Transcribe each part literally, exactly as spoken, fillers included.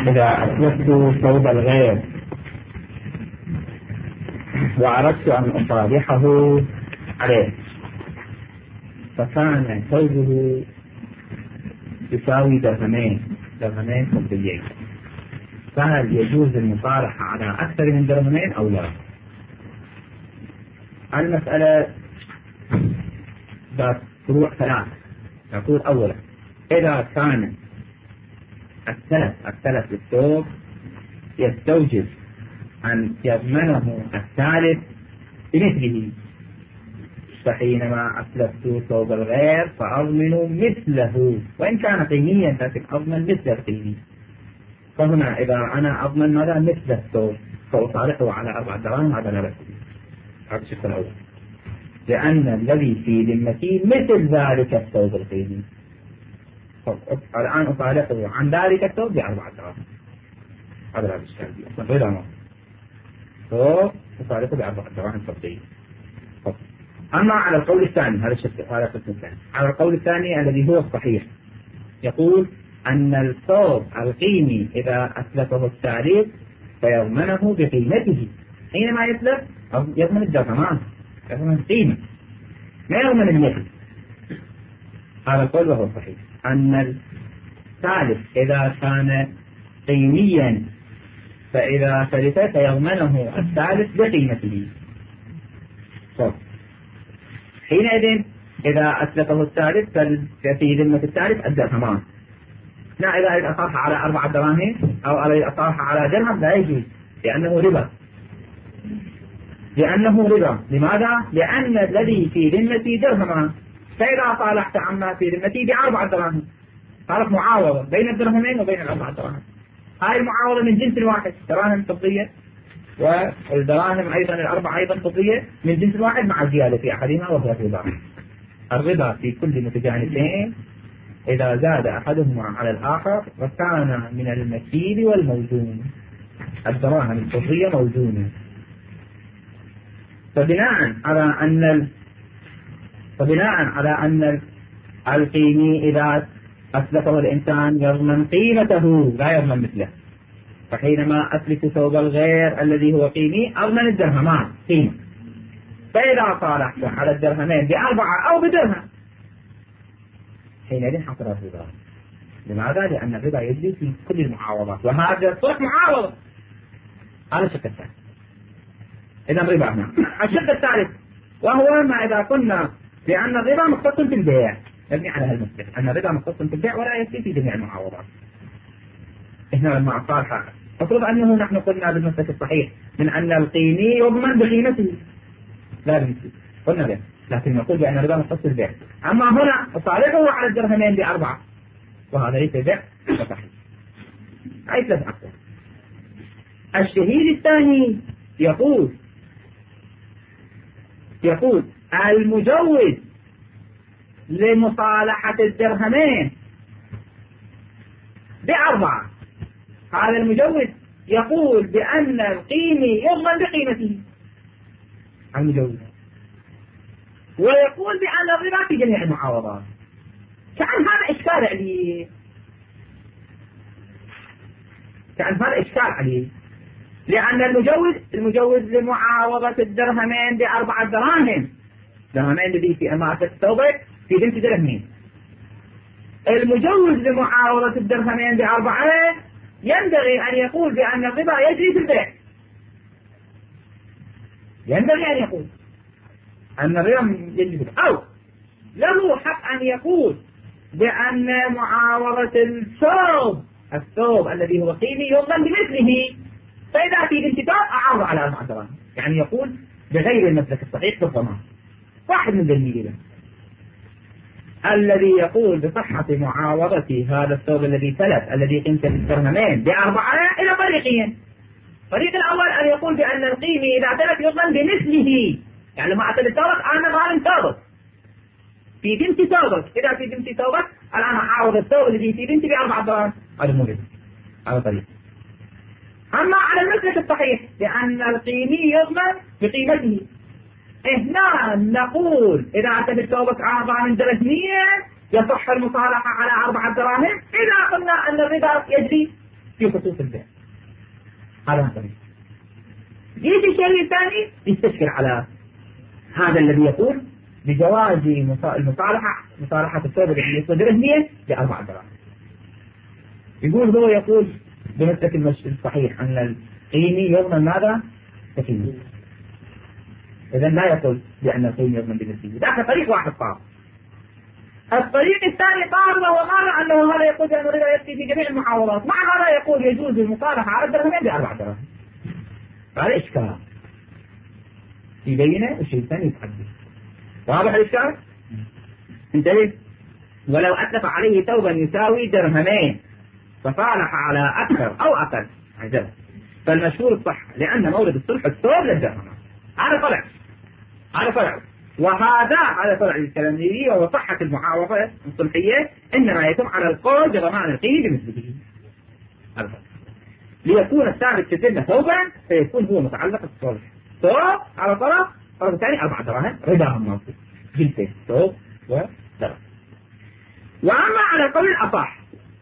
إذا أتلفت ثوب الغير وأردت أن أصالحه عليه فكان ثوبه يساوي درهمين درهمين فضيين، فهل يجوز المصالحة على أكثر من درهمين أو لا؟ المسألة ذات فروع ثلاث. نقول أولا إذا كان التلف التلف للثوب يستوجب أن يضمنه الثالث بمثله، فحينما أتلفت ثوب الغير فأضمن مثله وإن كان قيميا، لكن أضمن مثل القيمي. فهنا إذا أنا أضمن ماذا مثل الثوب فأصالحه على أربع دراهم، هذا لا بأس به. هذا الشق الأول، لأن الذي في ذمتي مثل ذلك الثوب القيمي. الآن أصالحه عن ذلك الثوب بأربع دراهم، هذا لا بأس به. أصلا غير ما فأصالحه بأربع دراهم فضية. أما على القول الثاني، هذا الشق هذا القسم الثاني، على القول الثاني الذي هو الصحيح، يقول أن الثوب القيمي إذا أتلفه التعريف فيضمنه بقيمته. حينما يتلف يضمن الدرهمان، يضمن القيمة، ما يضمن المثل. هذا القول وهو صحيح، أن الثالث إذا كان قيميا فإذا تلف فيضمنه الثالث بقيمته. صح. حينئذ إذا أتلفه الثالث ففي ذمة الثالث الدرهمان. لا، إذا أصالح على أربع دراهم أو أصالح على درهم لا يجوز، لأنه ربا. لأنه ربا لماذا؟ لأن الذي في ذمتي درهمان، فإذا صالحت عما في ذمتي بأربع دراهم صارت معاوضة بين الدرهمين وبين الأربع دراهم. هاي المعاوضة من جنس واحد، دراهم فضية والدراهم أيضا الأربع أيضا فضية من جنس واحد مع زيادة في أحدهما وهو الربا. الربا في كل متجانسين إذا زاد أحدهما على الآخر وكان من المكيل والموزون. الدراهم الفضية موزونة، فبناء على أن ال... فبناء على أن القيمي إذا أتلفه الإنسان يضمن قيمته لا يضمن مثله، فحينما أتلف ثوب الغير الذي هو قيمي أضمن الدرهمان قيمة. فإذا صالحت على الدرهمين بأربعة أو بدرهم حينئذ حصل الربا. لماذا؟ لأن الربا يجري في كل المعاوضات، وهذا صورة معاوضة. هذا الشق الثاني، إذا ربا هنا. الشق الثالث وهو ما إذا قلنا بأن الربا مختص في البيع، نبني على هالمسألة أن الربا مختص في البيع ولا يكفي في جميع المعاوضات. إحنا لما أصالح المفروض أنه نحن قلنا بالمسلك الصحيح من أن القيمي يضمن بقيمته لا بمثله، قلنا به، لكن نقول بأن الربا مختص في البيع. أما هنا أصالحه على الدرهمين بأربعة وهذا ليس بيع صحيح، أي ثلاث أكثر. الشهيد الثاني يقول يقول المجوز لمصالحة الدرهمين بأربعة، هذا المجوز يقول بأن القيمي يضمن بقيمته المجوز، ويقول بأن الربا في جميع المعاوضات. كأن هذا إشكال عليه، كأن هذا إشكال عليه، لأن المجوز المجوز لمعاوضة الدرهمين بأربعة دراهم، درهمين الذي في أمانة الثوبة في بنت درهمين. المجوز لمعاوضة الدرهمين بأربعة ينبغي أن يقول بأن الربا يجري في البيع، ينبغي أن يقول أن الربا يجري في البيع، أو له حق أن يقول بأن معاوضة الثوب الثوب الذي هو قيمي يضمن بمثله، فإذا في الانتفاع أعرض على أربع دراهم، يعني يقول بغير المسلك الصحيح في الضمان. واحد من دليله الذي يقول بصحة معاوضة هذا الثوب الذي تلف الذي قيمته بالدرهمين بأربعة إلى طريقين. الطريق الأول أن يقول بأن القيمي إذا تلف يضمن بمثله، يعني ما أتلف ثوبك أنا ظالم ثوبك في بنتي ثوبك، إذا في بنتي ثوبك الآن أعاوض الثوب الذي في بنتي بأربعة دراهم، هذا موجود على طريق. أما على المسلك الصحيح بأن القيمي يضمن بقيمته، هنا نقول إذا أتى ثوبك أربعة من درهمية يصح المصالحة على أربعة دراهم، إذا قلنا أن الربا يجري في خصوص البيع. هذا طريق. يجي الشيء الثاني يستشكل على هذا الذي يقول بجواز المصالحة مصالحة الثوب الذي يصدره هي بأربع دراهم. يقول هو يقول بمسلك الصحيح أن القيمي يضمن ماذا؟ تكييف. إذا لا يقول بأن القيمي يضمن بالنسبة. ذاك طريق واحد صار. الطريق الثاني قال وهو ماذا أنه هذا يقول بأن الربا يأتي في جميع المحاولات، مع هذا يقول يجوز المصالحة على الدرهمين بأربع دراهم. هذا إشكال يبينه والشيء الثاني يتحدث. واضح الإشكال؟ انتبه. ولو أتلف عليه ثوبا يساوي درهمين فصالح على أكثر أو أقل عجل، فالمشهور الصح لأن مورد الصلح الثوب للدرهم. هذا طلع هذا طلع وهذا هذا طلع الكلامية. وهو صحة المعاوضة الصلحية إنما يتم على القول بضمان القيمة بمثله ليكون الثابت في الذمة ثوبا فيكون هو متعلق بالصلح. ثوب على طرف طرف ثاني أربع دراهم رباهم ناصب جلسة ثوب ودرهم. وأما على القول الأصح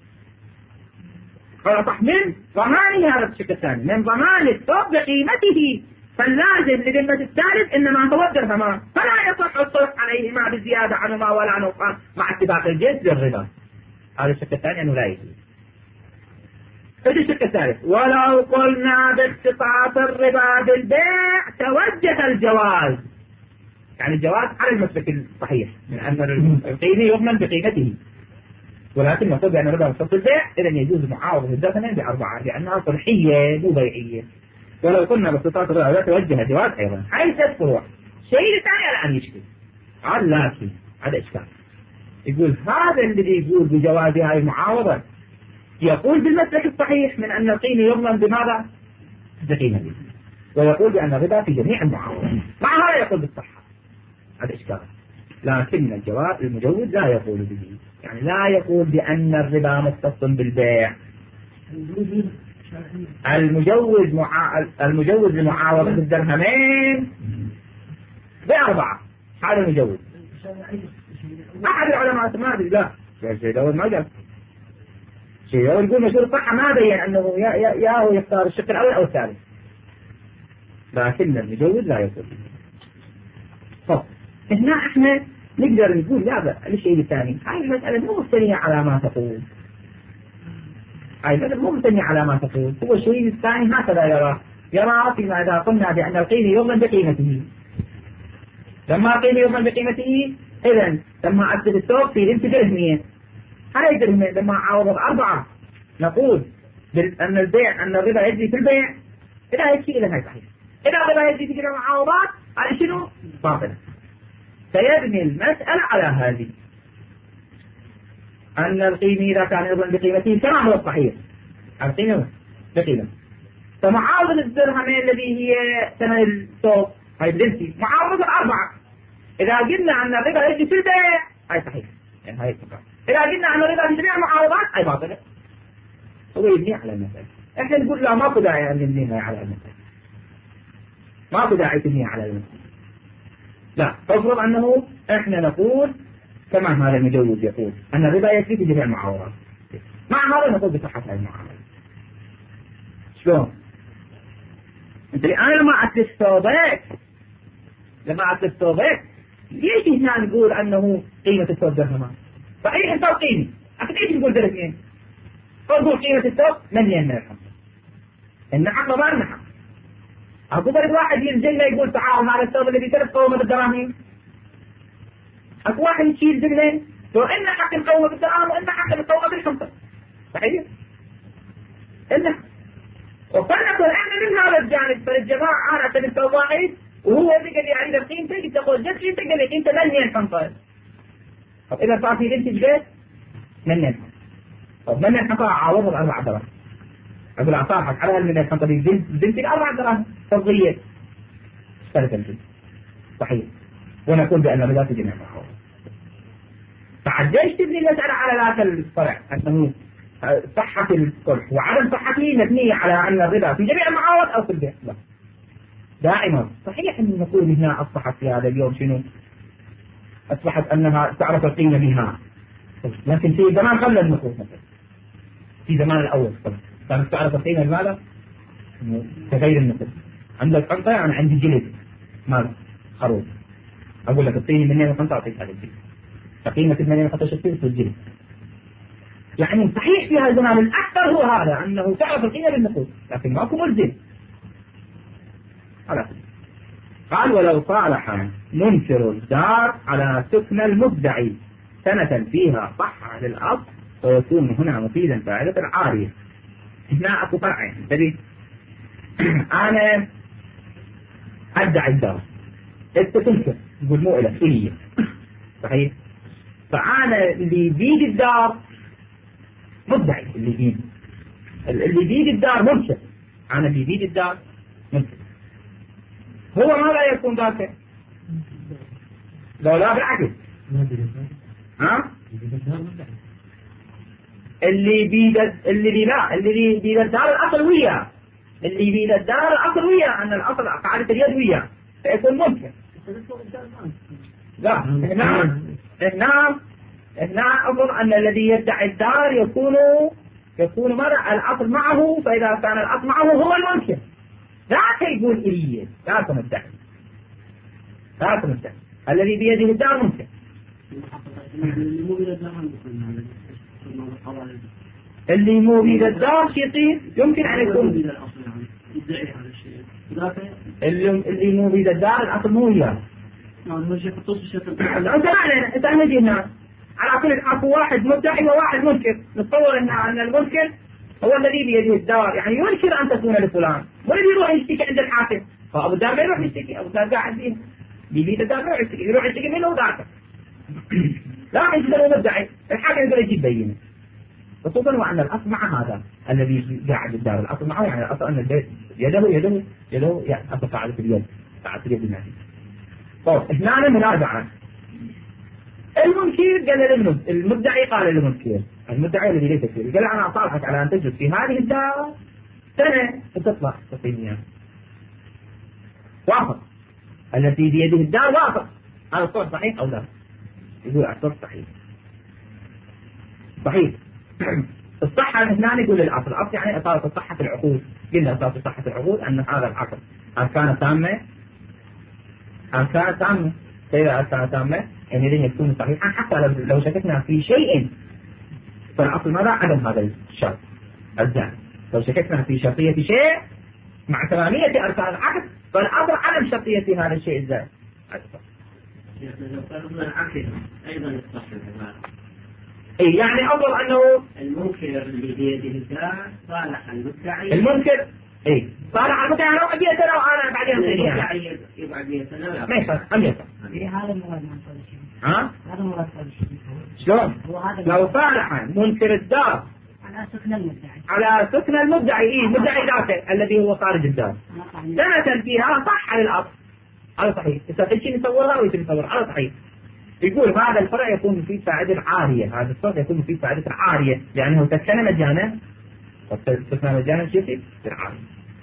الأصح من ضمان هذا الشق الثاني من ضمان الثوب بقيمته، فاللازم لذمة الثالث إنما هو الدرهمان، فلا يصح الصلح عليه مع بزيادة عنهما ولا نقصان مع اتفاق الجنس للربا. هذا الشق الثاني أنه لا يجوز. هذا الشق الثالث ولو قلنا باختصاص الربا بالبيع توجه الجواز، يعني الجواز على المسلك الصحيح من أن القيمة يضمن بقيمته، ولكن نقول بأن الربا مختص بالبيع إذا يجوز معاوضة الدرهمين بأربعة لأنها صلحية مو بيعية. ولو قلنا باختصاص الربا لا توجه الجواز أيضا. هاي ثلاث فروع. الشيء الثاني الآن يشكل هذا لكن هذا إشكال. يقول هذا الذي يقول بجواز هذه المعاوضة يقول بالمسلك الصحيح من أن القيمة يضمن بماذا؟ بقيمته، ويقول بأن الربا في جميع المعاوضات، مع هذا يقول بالصحة. هذا إشكال. لكن الجواز المجوز لا يقول به، يعني لا يقول بأن الربا مختص بالبيع. المجوز مع... المجوز لمعاوضة الدرهمين بأربعة. هذا المجوز. أحد العلماء ما أدري لا شيء الأول ما جاء شيء الأول يقول مشهور الصحة ما بين أنه يا يا يا هو يختار الشق الأول أو الثالث، لكن المجوز لا يقول. طب هنا احنا نقدر نقول لا الشيء الثاني هاي المسألة مو مبتنية على ما تقول، هاي المسألة مو مبتنية على ما تقول. هو الشيء الثاني هكذا يرى يرى فيما إذا قلنا بأن القيمة يضمن بقيمته، لما القيمة يضمن بقيمته إذا لما أكتب الثوب في بنت درهمين هاي درهمين لما عوضت أربعة نقول أن البيع أن الربا يجري في البيع إذا هيك إذا هاي صحيح. إذا الربا يجري في جميع المعاوضات على شنو؟ باطل. سيبني المسألة على هذه أن القيمة إذا كان يضمن بقيمته كما هو الصحيح القيمة بقيمة، فمعاوضة الدرهمين الذي هي ثمن الثوب هاي بنتي معاوضة أربعة. إذا قلنا أن الربا يجري في البيع هاي صحيح، يعني هاي صحيح. إذا قلنا أن الربا في جميع المعاوضات هاي باطلة. هو يبني على المسألة. إحنا نقول لا ماكو داعي أن نبنيها على المسألة، ماكو داعي تبنيها على المسألة. لا تفرض أنه إحنا نقول كما هذا المجوز يقول أن الربا يجري في جميع المعاوضات، مع هذا نقول بصحة هذه المعاوضة. شلون؟ أنت أنا لما أتلف ثوبك لما أتلف ثوبك ليش هنا نقول أنه قيمة الثوب درهمان؟ صحيح الثوب قيمي، أكيد إيش نقول درهمين؟ نقول قيمة الثوب مليون من الحمد. النحق ما النحق. أقول لك واحد ينزل يقول تعال هذا الثوب الذي ثلاث قومة بالدراهم. أكو واحد يشيل زلين لو إن حق القومة بالدراهم وإن حق القومة بالخمسة. صحيح؟ إن وفلنقل إحنا من هذا الجانب فالجماعة أنا أعتبر الثوب واحد وهو يقول لي عند القيمة تقول جد قيمة تقول لي قيمة مليون خمسة. طب إذا صار في بنت جبت مليون. طب مليون خمسة عوض أربعة دراهم. أقول أصاحك على المليون خمسة بنتك أربعة دراهم تضيع. اشترك الجنس. صحيح. ونقول بأن الربا في جميع المعاوضات. فعجيش تبني المسألة على ذاك الفرع أنه صحة الصلح وعدم صحته مبنية على أن الربا في جميع المعاوضات أو في البيع. لا. دائما صحيح أن نقول هنا أصبحت في هذا اليوم شنو؟ أصبحت أنها تعرف القيمة بها. لكن في زمان قبل النقود مثلا. في زمان الأول كانت تعرف القيمة لماذا؟ كغير النقد. عندك قنطة، أنا عندي جلد مال خروف، أقول لك اعطيني منين القنطة أعطيك هذا الجلد، فقيمة منين القنطة شفتين في الجلد. يعني صحيح في هذا الزمان الأكثر هو هذا، أنه تعرف القيمة بالنقود، لكن ماكو ملزم. قال ولو صالح منكر الدار على سكن المدعي سنة فيها صح للأصل ويكون هنا مفيدا فائدة العارية. هنا أكو فرعين. تبي أنا أدعي الدار، أنت تنكر تقول مو إلك إلي، صحيح؟ فأنا اللي بيد الدار مدعي، اللي بيد اللي بيد الدار منكر، أنا اللي بيد الدار منكر. هو ما لا يكون ذاك لو لا بالعكس. ها؟ اللي بيد اللي بي لا اللي بيد الدار الأصل وياه، اللي بيد الدار الأصل وياه، أن الأصل قاعدة اليد وياه فيكون ممكن. لا هنا هنا هنا أظن أن الذي يدعي الدار يكون يكون مرة الأصل معه، فإذا كان الأصل معه هو الممكن. لا يقول إليه، لا تمدح لا تمدح الذي بيده الدار ممكن. اللي مو بيد الدار شيء يصير يمكن أن يكون اللي اللي مو بيد الدار الأصل مو وياه. أنت معنى أنت نجي هنا على كل أكو واحد مدعي وواحد منكر، نتصور أن أن المنكر هو الذي بيده الدار، يعني ينكر أن تكون لفلان، والذي يروح يشتكي عند الحاكم، فأبو الدار ما يروح يشتكي، أبو الدار قاعد فيه بيد الدار ما يروح يشتكي، يروح يشتكي منه وذاك. لا يجوز له مدعي، الحاكم يقول يجيب بينه. خصوصا وأن الأصل مع هذا الذي قاعد الدار، الأصل معه، يعني الأصل أن البيت يده يده يده يعني أصل قاعدة اليد، قاعدة اليد الناس. طيب هنا منازعة. المنكر قال المدعي قال للمنكر، المدعي الذي ليس فيه قال أنا أصالحك على أن تجلس في هذه الدار سنة وتطلع تقيمية. وافق التي بيده الدار، وافق. هذا الصوت صحيح أو لا؟ يقول الصوت صحيح صحيح. الصحة هنا يقول الأصل، الأصل يعني إطالة الصحة في العقود. قلنا إطالة الصحة في العقود أن هذا العقد أركان تامة، أركان تامة. فإذا أركان تامة يعني لن يكون صحيحا، حتى لو شككنا في شيء فالأصل ماذا؟ عدم هذا الشرط الزائد. لو شككنا في شرطية شيء مع تمامية أركان العقد فالأصل عدم شرطية هذا الشيء الزائد. لو فرضنا العقد أيضا يصح. إيه يعني أفضل أنه المنكر اللي بيده الدار صالح المدعي، المنكر إيه صالح المدعي أنا وأبي سنة وأنا بعدين المدعي يبقى بيه سنة ما يصير أم يصير. هذا المراد ما شيء. ها؟ هذا مراد شيء. شلون؟ لو صالح منكر الدار على سكن المدعي على سكن المدعي، إيه المدعي ذاته الذي هو خارج الدار سنة فيها صح على الأصل. هذا صحيح. إذا كل شيء نصورها ويتم نصورها هذا صحيح. يقول هذا الفرع يكون فيه فائدة عارية، هذا الصوت يكون فيه فائدة عارية، لأنه تسكن مجانا، تسكن مجانا شيء فيه عارية،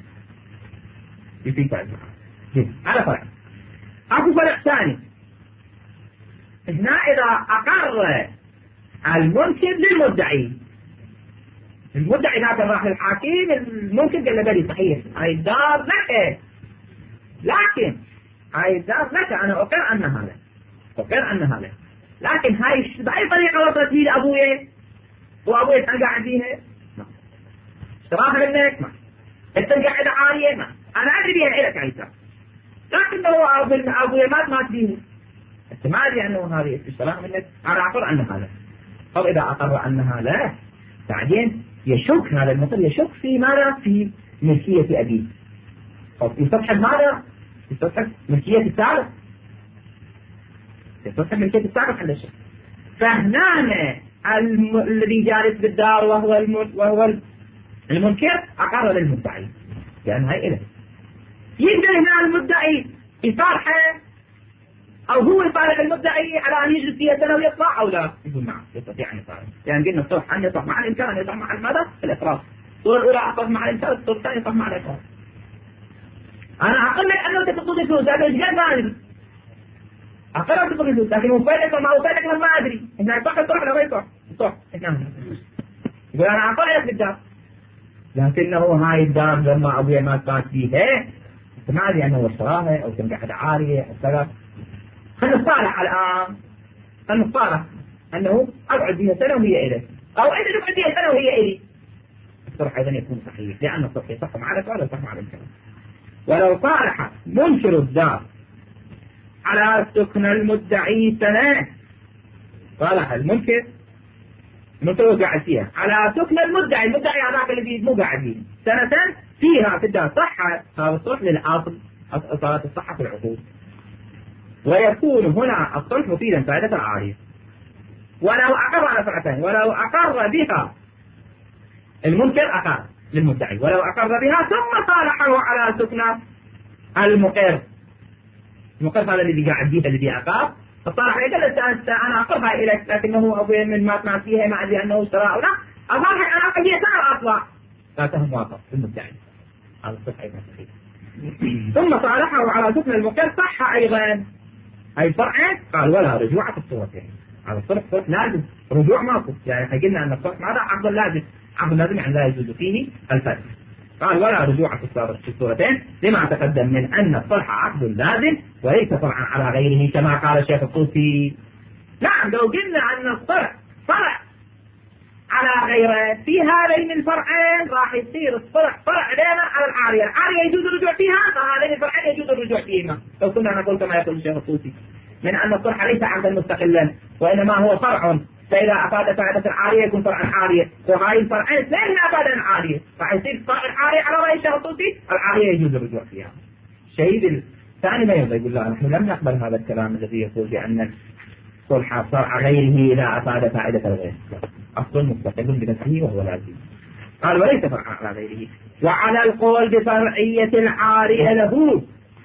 فيه فائدة عارية. هذا فرع. أكو فرع ثاني هنا، إذا أقر المنكر للمدعي، المدعي ذاك راح للحاكم، المنكر قال له بلي صحيح هاي الدار لك، لكن هاي الدار لك أنا أقر أن هذا فكر أن هذا، لكن هاي بأي طريقة وصلت لي لأبويا وأبويا كان قاعد فيها؟ ما اشتراها منك؟ ما أنت قاعد عالية؟ ما أنا أدري بيها إلك عيسى، لكن لو أبويا مات مات فيه أنت ما أدري أنه هذه اشتراها منك، أنا أقر أن هذا. طب إذا أقر أنها لا، بعدين يشك هذا المثل، يشك في ماذا؟ في ملكية أبيه. طب يستبحث ماذا؟ يستبحث ملكية الثالث، يتصل من كيف السابق على الشيء. فهنا الم... الذي جالس بالدار وهو الم... وهو المنكر أقر للمدعي، لأن هاي إله. يقدر هنا المدعي يصالحه أو هو يصالح المدعي على أن يجلس فيها سنة ويطلع أو لا؟ يقول نعم يستطيع أن يصالح، لأن قلنا الصلح أن يصلح مع الإنكار، أن يصلح مع الماذا؟ الإفراط. الصورة الأولى أصلح مع الإنكار، الصورة الثانية يصلح مع الإفراط. أنا أقول لك أنه تقصد فلوس، هذا الجهاز ما أدري. أقرأ تقول الفلوس، لكن مفادك وما مفادك ما أدري. إنها صح صح ولا غير صح؟ صح. يقول أنا أقرأ لك بالدار. لكنه هاي الدار لما أبويا ما كان فيها ما أدري أنه اشتراها أو كان قاعد عارية أو كذا. خلنا نصالح الآن، خلنا نصالح أنه أقعد بها سنة وهي إلي، أو أنت تقعد بها سنة وهي إلي. الصلح أيضا يكون صحيح، لأن الصلح يصح مع الأسرار ويصح مع الإمكان. ولو صالح منشر الدار على سكن المدعي سنة، صالح المنكر المنكر قاعد فيها على سكن المدعي، المدعي هذاك اللي مو قاعد فيه سنة فيها في الدار صحة، هذا الصلح للأصل صارت الصحة في العقود. ويكون هنا الصلح مفيدا فائدة العارية. ولو أقر على فرعتين، ولو أقر بها المنكر أقر للمدعي، ولو أقر بها ثم صالحه على سكن المقر، المقر هذا الذي قاعد فيها الذي أقر، فصالح يقول أنا أقرها إليك لكنه أبوي من ما ما فيها ما أدري أنه اشترى أو لا، أصالح أنا أقر بها سنة أطلع لا تهم واقف المدعي، هذا الصحيح أيضا صحيح. ثم صالحه على سكن المقر صح أيضا. أي فرعين قال ولا رجوع في الصورتين، على الصلح صلح لازم، رجوع ماكو، يعني قلنا أن الصلح ماذا عقد لازم، عقد لازم يعني لا يجوز فيه الفسخ. قال ولا رجوع في الصورتين لما تقدم من أن الصلح عقد لازم وليس فرعا على غيره كما قال الشيخ الطوسي. نعم لو قلنا أن الصلح فرع على غيره في هذين الفرعين راح يصير الصلح فرع لنا على العارية، العارية يجوز الرجوع فيها فهذين الفرعين يجوز الرجوع فيهما. لو كنا نقول كما يقول الشيخ الطوسي من أن الصلح ليس عقدا مستقلا وإنما هو فرع، فإذا أفاد فائدة العارية يكون فرعا عارية، وهاي الفرعين اثنين أفادا عارية، فيصير فرع العارية على رأي الشيخ الطوسي العارية يجوز الرجوع فيها. الشهيد الثاني ما يرضى يقول لا نحن لم نقبل هذا الكلام الذي يقول بأن الصلح فرع غيره إذا أفاد فائدة الغير، أصل مستقل بنفسه وهو لازم. قال وليس فرعا على غيره. وعلى القول بفرعية العارية له،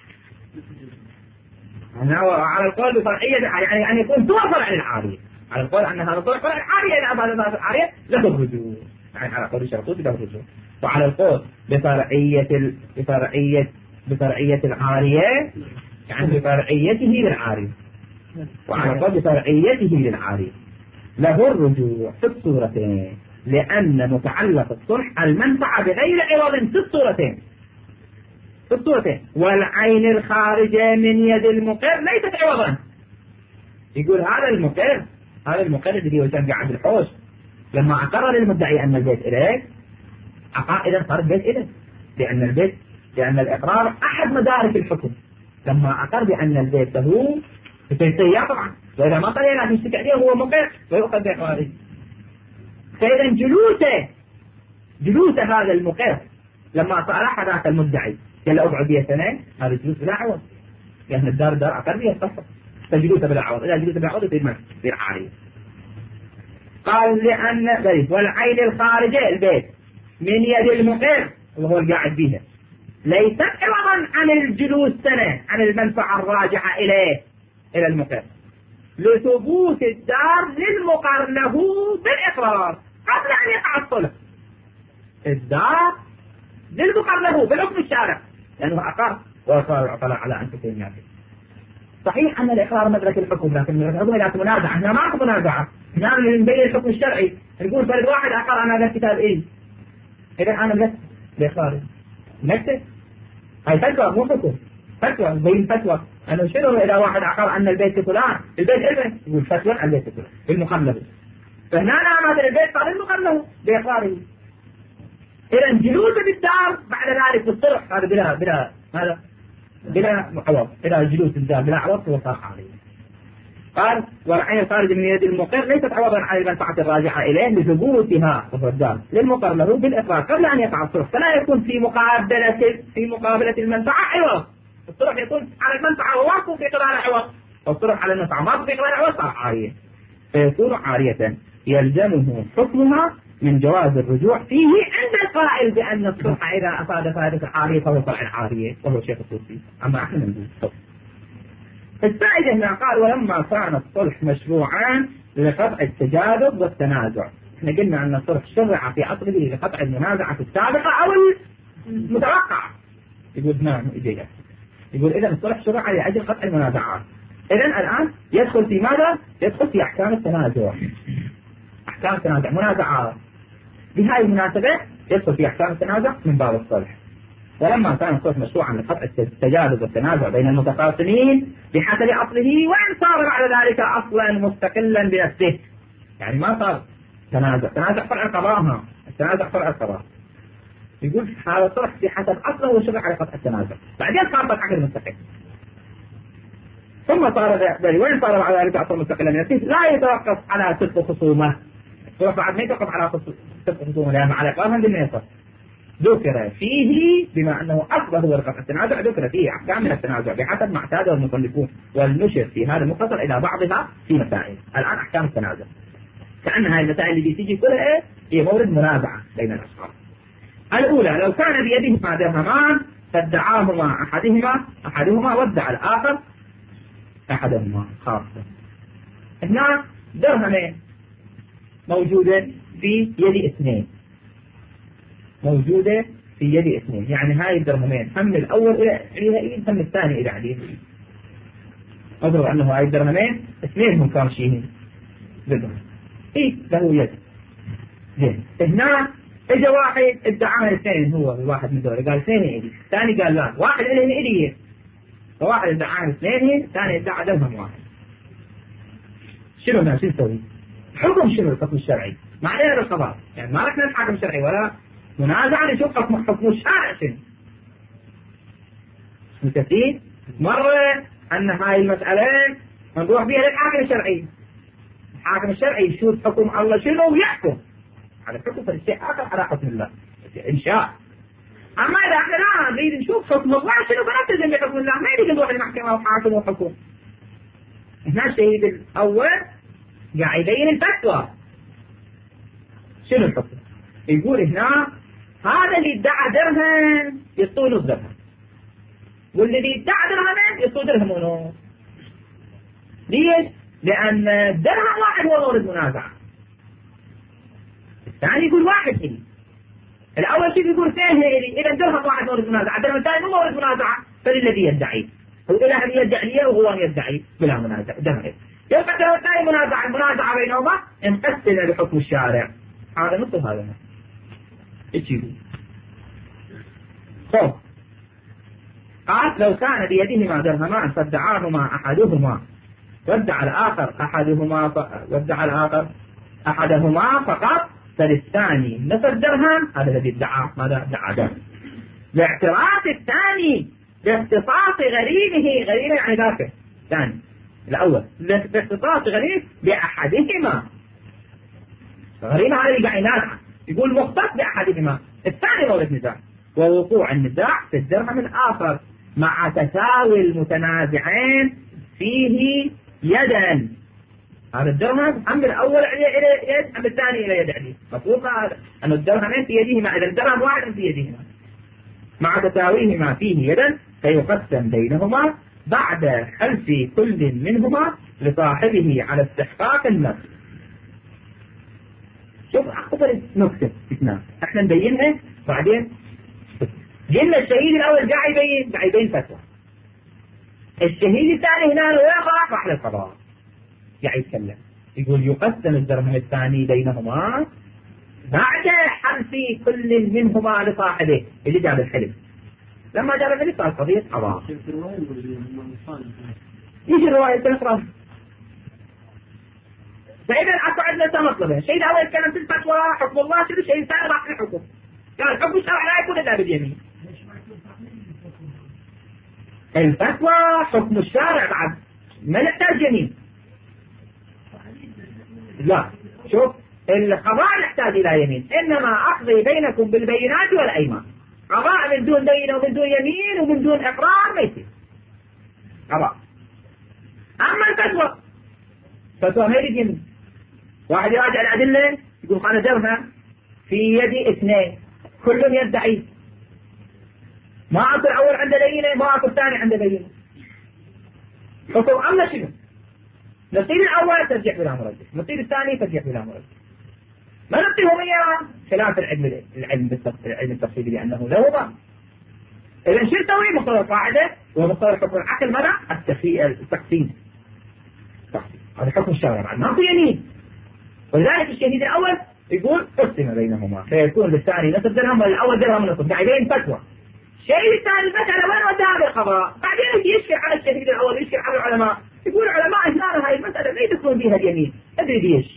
على القول بفرعية يعني أن يكون هو فرع العارية، على القول أن هذا الصلح فرع العارية إذا أفاد فائدة العارية له الرجوع، يعني على قول الشرطوط له الرجوع. وعلى القول بفرعية ال... بفرعية بفرعية العارية يعني بفرعيته للعارية، وعلى القول بفرعيته للعارية له الرجوع في الصورتين، لأن متعلق الصلح المنفعة بغير عوض في الصورتين في الصورتين والعين الخارجة من يد المقر ليست عوضا. يقول هذا المقر هذا المقر الذي كان قاعد بالحوش لما أقر للمدعي أن البيت إليك أقر إذا صار البيت إليك، لأن البيت لأن الإقرار أحد مدارك الحكم. لما أقر بأن البيت له بتنسيه طبعا، وإذا ما قال لا تشتكي عليه هو مقر ويؤخذ بإقراره. فإذا جلوسه جلوس هذا المقر لما صالح ذاك المدعي قال له أقعد بها سنة، هذا جلوس بلا عوض، لأن الدار دار أقر بها الصفة، فجلوسه بلا عوض، إذا جلوسه بلا عوض يصير يصير عارية. قال لأن ذلك والعين الخارجة البيت من يد المقر وهو القاعد بها ليست عوضا عن الجلوس سنة، عن المنفعة الراجعة إليه إلى المقر، لثبوت الدار للمقر له بالإقرار قبل أن يقع الصلح. الدار للمقر له بالحكم الشارع لأنه أقر وصار العقلاء على أن تكون نافذة. صحيح أن الإقرار مدرك الحكم، لكن مدرك الحكم لا منازعة، احنا ما ناخذ منازعة، احنا نبين الحكم الشرعي، نقول فرد واحد أقر أنا ذا كتاب إيه، إذا أنا لست بإقراري نكتب هاي فتوى مو حكم، فتوى بين فتوى أنه شنو إذا واحد أقر أن البيت فلان البيت إلبن يقول فتوى البيت فلان بالمقرر، فهنا أنا مثلا البيت صار المقرر بإقراره. إذا جلوسه بالدار بعد ذلك بالصلح هذا بلا بلا هذا بلا عوض، إذا جلوس الدار بلا عوض هو صار عليه. قال والعين الخارج من يد المقر ليست عوضا عن المنفعة الراجعة إليه لثبوتها وهو الدار للمقر له بالإقرار قبل أن يقع الصلح، فلا يكون في مقابلة في مقابلة المنفعة عوض. الصلح يكون على المنفعة وواقف في قرار عوض، والصلح على المنفعة ما في قرار عوض صار عارية، فيكون عارية يلزمه حكمها من جواز الرجوع فيه عند القائل بأن الصلح إذا أفاد فائدة العارية فهو فرع العارية وهو الشيخ الطوسي. أما احنا نقول الفائدة هنا قال ولما كان الصلح مشروعان لقطع التجاذب والتنازع. احنا قلنا أن الصلح شرع في أصله لقطع المنازعة السابقة أو المتوقعة. يقول نعم إجيجا. يقول إذا الصلح شرع لأجل قطع المنازعات. إذن الآن يدخل في ماذا؟ يدخل في أحكام التنازع. أحكام التنازع منازعات بهذه المناسبة يدخل في أحكام التنازع من باب الصلح. ولما كان الصلح مشروعا لقطع التجاوز والتنازع بين المتخاصمين بحسب أصله، وإن صار بعد ذلك أصلا مستقلا بنفسه، يعني ما صار تنازع، تنازع فرع القضاء، التنازع فرع القضاء، يقول هذا الصلح بحسب أصله وشرع على قطع التنازع، بعدين صار عقد مستقل، ثم صار ذلك وإن صار بعد ذلك أصلا مستقلا بنفسه لا يتوقف على صدق خصومه. الصلح بعد ما يتوقف على صدق خصومه لأنه على قانون بالنيسر ذكر فيه بما أنه أصله هو قطع التنازع، ذكر فيه أحكام من التنازع بحسب ما اعتاده المصنفون، والنشر في هذا المختصر إلى بعضها في مسائل. الآن أحكام التنازع كأن هذه المسائل اللي بتيجي كلها هي مورد منازعة بين الأشخاص. الأولى لو كان بيدهما درهمان فادعاهما أحدهما أحدهما وادعى الآخر أحدهما خاصة. هنا درهمين موجودة في يد اثنين، موجودة في يد اثنين، يعني هاي الدرهمين هم الأول إلى إيد هم الثاني إلى عليه. أضرب أنه هاي الدرهمين اثنين هم كامشين بالدرهم، إيه له يد. زين هنا إجا واحد ادعاها الاثنين، هو الواحد من دول قال اثنين إلي، الثاني قال لا واحد إلي إلي، فواحد ادعاها اثنين، الثاني ادعى درهم واحد. شنو هنا شو نسوي؟ حكم شنو الحكم الشرعي؟ ما علينا بالقضاء، يعني ما رح نحكم شرعي ولا منازع، نشوف حكم حكم الشارع شنو. متفقين؟ مرة أن هاي المسألة نروح بها للحاكم الشرعي، الحاكم الشرعي يشوف حكم الله شنو ويحكم على حكم فالشيء آخر على حكم الله إنشاء. أما إذا احنا لا نريد نشوف حكم الله شنو فنلتزم بحكم الله، ما يريد نروح للمحكمة وحاكم وحكم. هنا الشهيد الأول قاعد يبين الفتوى شنو الحكم، يقول هنا هذا اللي ادعى درهم يسطوه نص درهم، والذي ادعى درهمين يسطوه درهم ونص. ليش؟ لأن الدرهم واحد هو مورد منازعة، الثاني يقول واحد إلي، الأول شيء يقول اثنين إلي، إذا درهم واحد مورد منازعة، الدرهم الثاني مو مورد منازعة، فللذي يدعي هو إله أن يدعي لي وهو أن يدعي بلا منازعة درهم. يبقى الدرهم الثاني منازعة، المنازعة بينهما مقسمة بحكم الشارع. هذا مثل هذا ايش يقول؟ خب قال لو كان بيدهما درهمان فادعاهما أحدهما وادعى الآخر أحدهما ف... وادعى الآخر أحدهما فقط، فللثاني نصف الدرهم، هذا الذي ادعى ماذا ادعى درهم، باعتراف الثاني باختصاص غريمه، غريمه يعني ذاك الثاني الأول، باختصاص غريم بأحدهما، غريمه هذا اللي قاعد ينازع، يقول مختص بأحدهما، الثاني مورد نزاع، ووقوع النزاع في الدرهم الآخر مع تساوي المتنازعين فيه يدا. هذا الدرهم هم الأول إلى يد هم الثاني إلى يد عليه، مفروض هذا أن الدرهمين في يدهما، إذا الدرهم واحد في يدهما مع تساويهما فيه يدا فيقسم بينهما بعد حلف كل منهما لصاحبه على استحقاق النفس. شوف أخطر نكتة اثنان احنا نبينها بعدين. قلنا الشهيد الأول قاعد يبين قاعد يبين فتوى، الشهيد الثاني هنا ويقع راح للقضاء قاعد يتكلم، يقول يقسم الدرهم الثاني بينهما بعد حلف كل منهما لصاحبه اللي جاب الحلف. لما جاب الحلف صار قضية قضاء. يجي الرواية تنقرأ. فإذا أكو عندنا مطلبين، الشيء الأول كان في الفتوى حكم الله، شنو الشيء الثاني راح للحكم. قال الحكم الشرعي لا يكون إلا باليمين. الفتوى حكم الشارع بعد ما نحتاج يمين. لا شوف القضاء يحتاج إلى يمين، إنما أقضي بينكم بالبينات والأيمان. قضاء من دون بينة ومن دون يمين ومن دون إقرار ما يصير قضاء. أما الفتوى فتوى ما يريد يمين، واحد يراجع الأدلة يقول أنا درهم في يدي اثنين كلهم يدعي، ما أكو الأول عنده بينة ما أكو الثاني عنده بينة، حكم أمنا شنو؟ نصير الأول ترجع بلا مرجح، نصير الثاني ترجع بلا مرجح، ما نعطيهم إياه خلاف العلم العلم العلم التفصيلي لأنه لهما. إذا شو نسوي؟ مقتضى القاعدة ومقتضى حكم العقل ماذا؟ التقسيم. هذا حكم الشرع بعد ما في يمين، ولذلك الشهيد الأول يقول قسم بينهما فيكون للثاني نصف درهم والأول درهم ونصف، بعدين فتوى. الشيء الثاني المسألة وين وداها بالقضاء؟ بعدين يشفع على الشهيد الأول يشفع على العلماء، يقول العلماء هنا هاي المسألة ما يدخلون بها اليمين، أدري ليش؟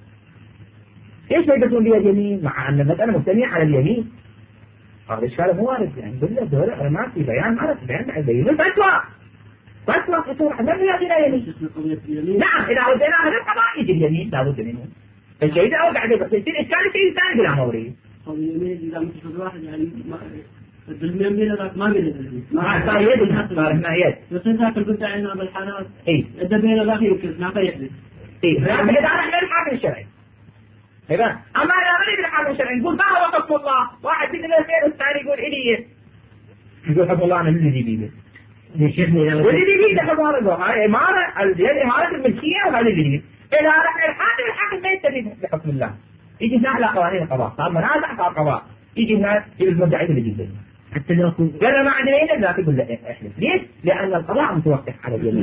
ليش ما يدخلون بها اليمين؟ مع أن المسألة مبتنية على اليمين. هذا الإشكال مو وارد، يعني دول دول العلماء في بيان عرف بيان بعد بيان الفتوى. فتوى فتوى ما بيها يمين. نعم إذا وديناها للقضاء يجي اليمين لابد منه. الشيء الأول بعد يصير إشكال الشيء الثاني بلا موري. اليمين إذا متصل واحد يعني باليمين ذاك ما بين ما صار يد صار هنا يد. بس ذاك القطع عندنا بالحالات. إيه. إذا بين ذاك يمكن ما يحدث. إيه. لكن إذا نحن الحاكم الشرعي. إذا أما إذا نريد الحاكم الشرعي نقول ما هو حكم الله؟ واحد يقول الاثنين والثاني يقول إلي. يقول حكم الله أنا اللي بيجي. واللي بيجي حكم الله هاي إمارة الإمارة الملكية وهذا اللي بيجي. إذا نحن الحاكم الحاكم ما يستفيد بحكم الله. يجي هنا على قوانين القضاء، صار منازع صار قضاء. يجي هنا المدعي اللي يجي حتى لو كنت قال ما عندنا يمين لا تقول له احلف. ليش؟ لأن القضاء متوقف على اليمين.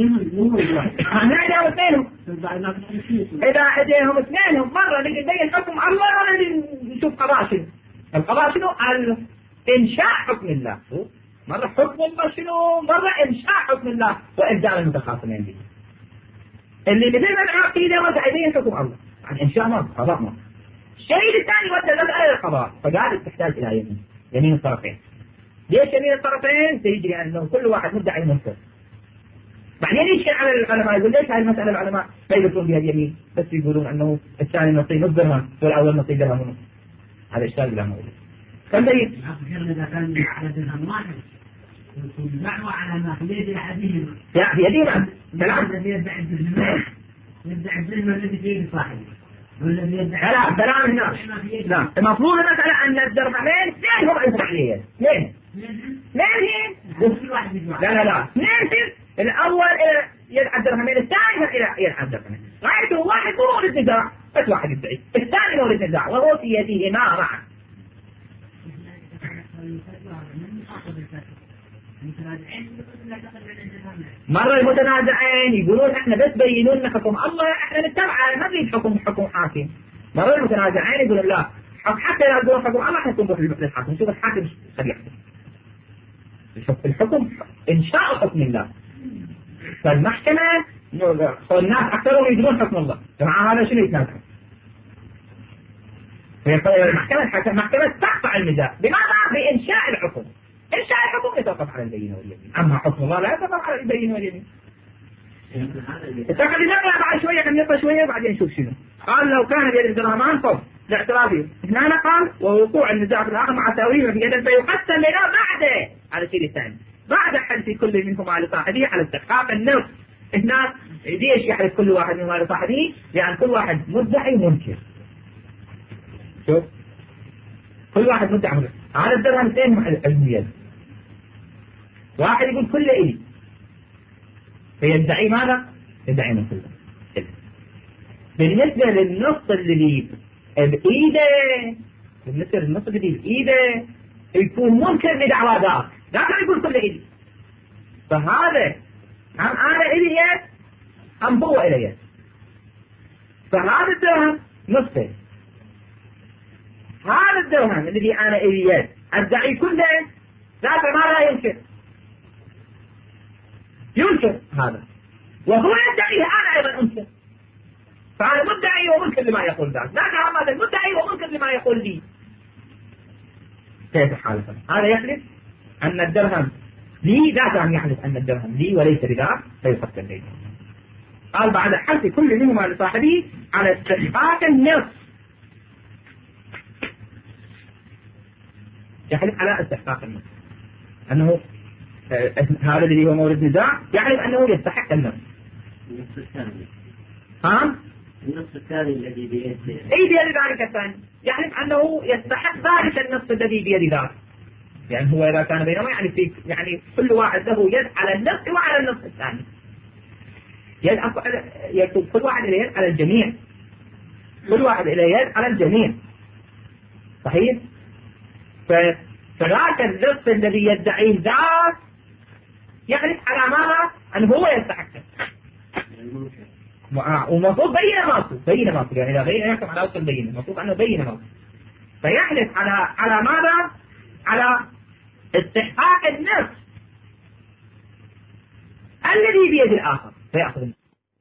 احنا ايديهم اثنينهم. إذا ايديهم اثنينهم مرة نجي نبين حكم الله ولا نشوف قضاء شنو؟ القضاء شنو؟ إنشاء حكم الله. مرة حكم الله شنو؟ مرة إنشاء حكم الله وإبدال المتخاصمين به. اللي مثل ما العقيدة وتعدين حكم الله. عن إنشاء مرة قضاء مرة. الشيء الثاني ودى المسألة للقضاء فقال تحتاج إلى يمين. يمين الطرفين. ليش يمين الطرفين؟ تيجي لأنه كل واحد مدعي منكر. بعدين يشكل على العلماء يقول ليش هاي المسألة العلماء ما يذكرون بها اليمين بس يقولون أنه الثاني نصيب نص درهم والأول نصيب درهم ونص. هذا إشكال بلا موجود. كم دليل؟ إذا كان على درهم واحد دعوة على ما بيد أحدهم. لا في يدينا. كلام. الذي يدعي الدرهم يدعي الدرهم الذي فيه صاحبه. لا كلام هنا. لا المفروض المسألة أن الدرهمين اثنين هم إسرائيليين. اثنين. اثنين. لا لا لا. اثنين الأول يدعى الدرهمين الثاني إلى يدعى الدرهمين. رأيته واحد مو ورد نزاع بس واحد يدعي. الثاني ورد نزاع وهو في يديهما معا. مرة المتنازعين يقولون احنا بس بينوا لنا حكم الله احنا نتبعه ما نريد حكم حكم حاكم. مرة المتنازعين يقولون لا حتى لا يقولون حكم الله احنا نكون نروح للحاكم نشوف الحاكم خليه يحكم. الحكم انشاء حكم الله. فالمحكمة الناس اكثرهم يقولون حكم الله. جماعة هذا شنو يتنازع؟ المحكمة الحكم محكمة تقطع النزاع بماذا؟ بإنشاء الحكم. إنشاء الحكم يتوقف على البينة واليمين. أما حكم الله لا يتوقف على البينة واليمين. اتخذ نقرأ بعد شوية كم نقرأ شوية بعدين نشوف شنو. قال لو كان بيد الدرهمان فوق لاعترافه. هنا قال ووقوع النزاع في الآخر مع تأويله في يد فيقسم بينه بعده على الشيء الثاني. بعد حلف كل منهما لصاحبه على استحقاق النصف. هنا ليش يحلف كل واحد منهما لصاحبه؟ لأن كل واحد مدعي منكر. شوف كل واحد مدعي منكر. هذا الدرهم اثنين اليد. واحد يقول كله إلي فيدعي ماذا؟ يدعي من كله. بالنسبة للنص اللي بإيده بالنسبة للنص اللي بإيده يكون منكر لدعوى ذاك. ذاك يقول كله إلي. فهذا أم أنا إلي يد أم هو إلي يد. فهذا الدرهم نصفه. هذا الدرهم الذي أنا إلي يد أدعي كله ذاك ما لا ينكر. ينكر هذا وهو يدعيه أنا أيضا أنكر. فأنا مدعي ومنكر لما يقول ذاك. ذاك هذا المدعي ومنكر لما يقول لي. كيف حالة هذا يحلف أن الدرهم لي ذاك أن يحلف أن الدرهم لي وليس لذاك فيقتل لي. قال بعد حلف كل منهما لصاحبه على استحقاق النصف. يحلف على استحقاق النصف أنه آه هذا الذي هو مورد نزاع يعلم أنه يستحق النصف. النصف الثاني. ها؟ النصف الثاني الذي بيد. أي بيد ذلك الثاني يعلم أنه يستحق ذلك النصف الذي بيد ذاك. يعني هو إذا كان بينهما يعني في يعني كل واحد له يد على النصف وعلى النصف الثاني. يد يكون كل واحد له يد على الجميع. كل واحد له يد على الجميع. صحيح؟ فذاك النصف الذي يدعيه ذاك يعرف على ماذا؟ أن هو يستحق ومفروض بين ماكو بين ماكو يعني إذا بين يحكم على وصف بين المفروض أنه بين ماكو، فيحلف على على ماذا؟ على استحقاق النفس الذي بيد الآخر فيأخذ النفس.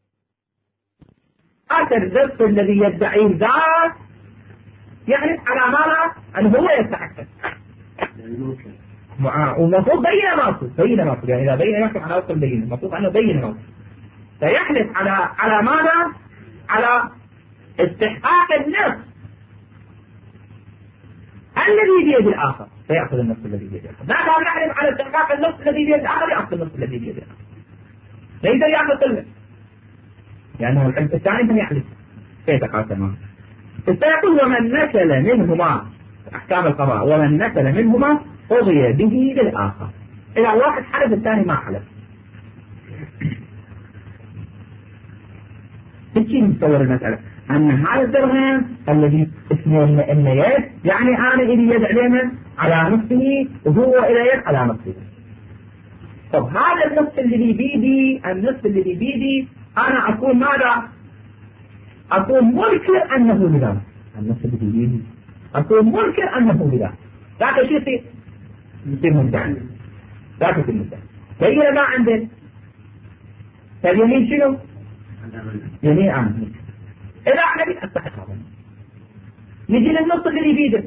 هذا النفس الذي يدعيه ذات يحلف على ماذا؟ أنه هو يستحق ومفروض بين ماكو بين ماكو يعني إذا بين يحكم على وصف بين المفروض أنه بين ماكو، فيحلف على على ماذا؟ على استحقاق النفس الذي بيد الآخر فيأخذ النفس الذي بيد الآخر. لا كان يحلف على استحقاق النفس الذي بيد الآخر يأخذ النفس الذي بيد الآخر، ليس يأخذ كله لأنه الحلف الثاني من يحلف كيف قاسمه. فيقول ومن نكل منهما أحكام القضاء ومن نكل منهما قضي به للآخر. إذا واحد حلف الثاني ما حلف تجي نتصور المسألة أن هذا الدرهم الذي اسمه النيات يعني أنا إذا يد عليه على نفسه وهو إلى يد على نفسه. طب هذا النفس اللي بيدي النفس اللي بيدي أنا أكون ماذا؟ أكون منكر أنه لله. النفس اللي بيدي أكون منكر أنه لله. ذاك شيء يصير يصير مدعي ذاك يصير مدعي. فإذا ما عندك فاليمين شنو؟ يمين عام. إذا احنا بنستحق هذا نجي للنص اللي بيده.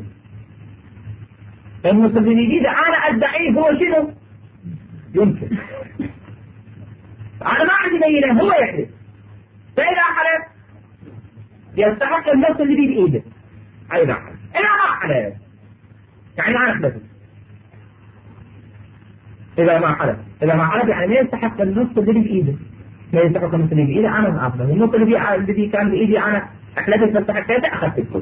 النص اللي بيده أنا أدعيه هو شنو؟ يمكن. أنا ما عندي بينه هو يحلف. فإذا حلف يستحق النص اللي بيده. إذا حلف. إذا ما حلف يعني ما حلف. إذا ما حلف إذا ما حلف يعني ما يستحق النص اللي بإيده. ما يستحق النص اللي بإيده أنا أفضل. النص اللي الذي كان بإيدي أنا أحلفت فاستحقيته أخذت الكل.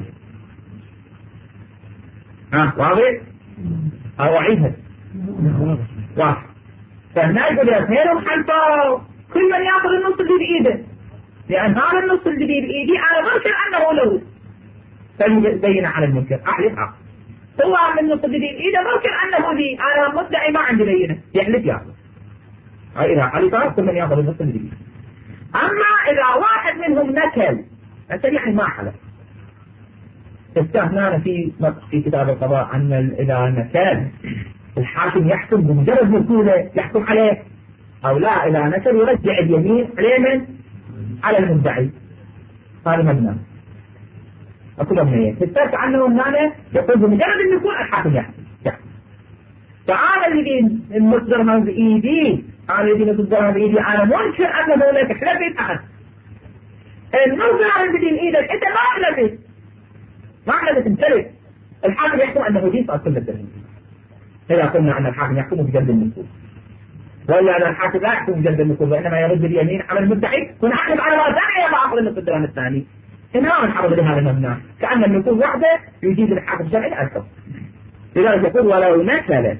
ها واضح؟ أو أعيدها. واضح. فهنا يقول يا اثنين حلفوا كل من يأخذ النص اللي بإيده لأن هذا النص اللي بإيدي أنا منكر أنه له فيبين على المنكر أحلف أخذ. هو من النص اللي بإيده منكر أنه لي أنا مدعي ما عندي بينه يحلف يأخذ. إذا حلف كل من يأخذ النص اللي بإيده. أما إذا واحد منهم نكل أنت يعني ما حلف. استثنانا في في كتاب القضاء أن إذا نكل الحاكم يحكم بمجرد نكوله يحكم عليه أو لا إذا نكل يرجع اليمين عليه من على المدعي. هذا مبنى أكو مبنيين تسترك عنه هنا يقول بمجرد النكول الحاكم يحكم. فأنا اللي المصدر من بإيدي أنا اللي المصدر من بإيدي أنا منكر أنه لك حلفت أحد. المصدر من بإيدي إيدك أنت ما حلفت ما حلفت امتلك. الحاكم يحكم أنه جيس أكل الدرهم. إذا قلنا أن الحاكم يحكم بجلد النكول ولا أن الحاكم لا يحكم بجلد النكول وإنما يرد اليمين على المدعي ونحلف على مرة ثانية ما أخذ النص الدرهم الثاني. إنما نحرض لهذا المبنى كأن النكول وحده يجيز الحاكم الشرعي الحكم. لذلك يقول ولو نكل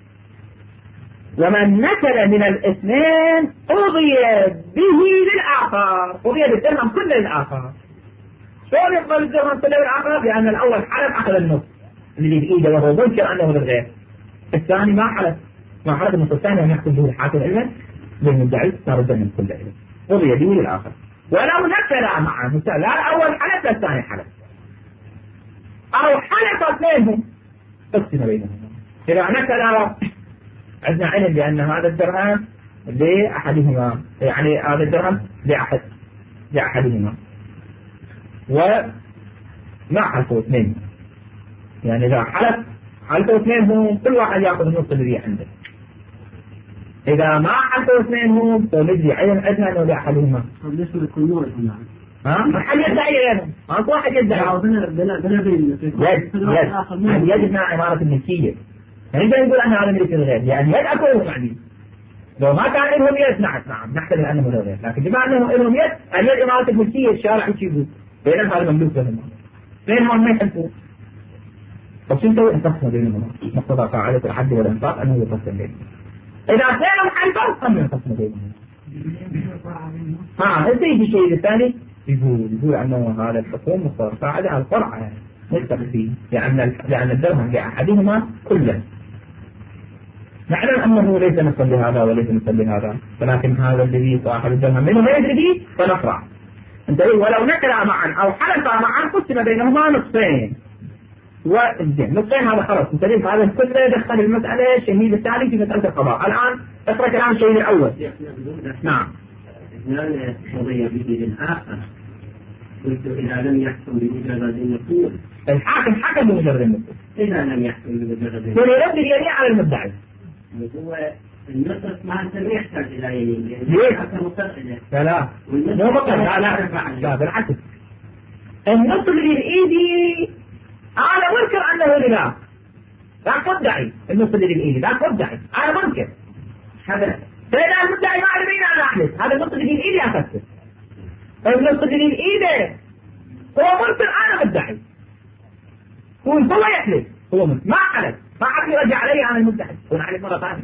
ومن نكل من الاثنين قضي به للآخر. قضي بالدرهم كله للآخر. شلون يقبل الدرهم كله للآخر؟ لأن الأول حلف أخذ النص اللي بإيده وهو منكر أنه للغير. الثاني ما حلف ما حلف النص الثاني أن يحكم به الحاكم علما للمدعي صار الدرهم كله له. قضي به للآخر. ولو نكل معه لا الأول حلف لا الثاني حلف أو حلف اثنينهم اقسم بينهم. إذا نكل عندنا علم بأن هذا الدرهم لأحدهما يعني هذا الدرهم لأحد لأحدهما وما حلفوا اثنين يعني إذا حلف حلفوا اثنين هم كل واحد يأخذ النص الذي عنده. إذا ما حلفوا اثنين هم فنجري علم عندنا أنه لأحدهما. بالنسبة لكل نوع يعني ها ما حد يدعي غيرهم ما أكو واحد يدعي. بنا بنا بنا بين يد يد يد مع عمارة الملكية. يعني نقول أن هذا ملك الغير يعني يد أكو يعني لو ما كان لهم يد نعم نعم نحتمل أنه له غير لكن بما أنه لهم يد اليد عمارة الملكية الشارع يجيبوا بينهم هذا مملوك لهم بينهم ما يحلفوا. طب شو نسوي؟ نقسم بينهم مقتضى قاعدة الحد والإنفاق أنه يقسم بينهم. إذا اثنينهم حلفوا قم يقسم بينهم. ها إذا يجي الشيء الثاني يقول يقول أنه هذا الحكم مقتضى قاعدة على الفرع يعني مستقبل لأن لأن الدرهم لأحدهما كله. نعلم أنه ليس مثل لهذا وليس مثل لهذا ولكن هذا الذي صاحب الدرهم منه ما يدري به فنفرع انتبه، ولو نكلا معا أو حلفا معا قسم بينهما نصفين. وزين نصفين هذا خلاص انتبه، هذا كله دخل المسألة الشهيد الثاني في مسألة القضاء. الآن اترك الآن الشهيد الأول. نعم. إثنان قضية به للآخر، قلت إذا لم يحكم بمجرد النقول. الحاكم حكم بمجرد النقول. إذا لم يحكم بمجرد النقول. فليرد اليمين على المدعي. هو النصف ما أنت ما يحتاج إلى يمين. ليه؟ لا لا مو بقى لا لا لا بالعكس. النص اللي بإيدي أنا منكر أنه لله. لا تدعي النص اللي بإيدي، لا تدعي أنا منكر هذا. فإذا المدعي ما أعرف مين أنا أحلف، هذا النص اللي بإيدي أفسر. النص اللي بإيدي هو منكر، أنا مدعي. هو هو يحلف، هو منكر ما حلف، ما حد يرجع علي عن المدعي، هو نحلف مرة ثانية.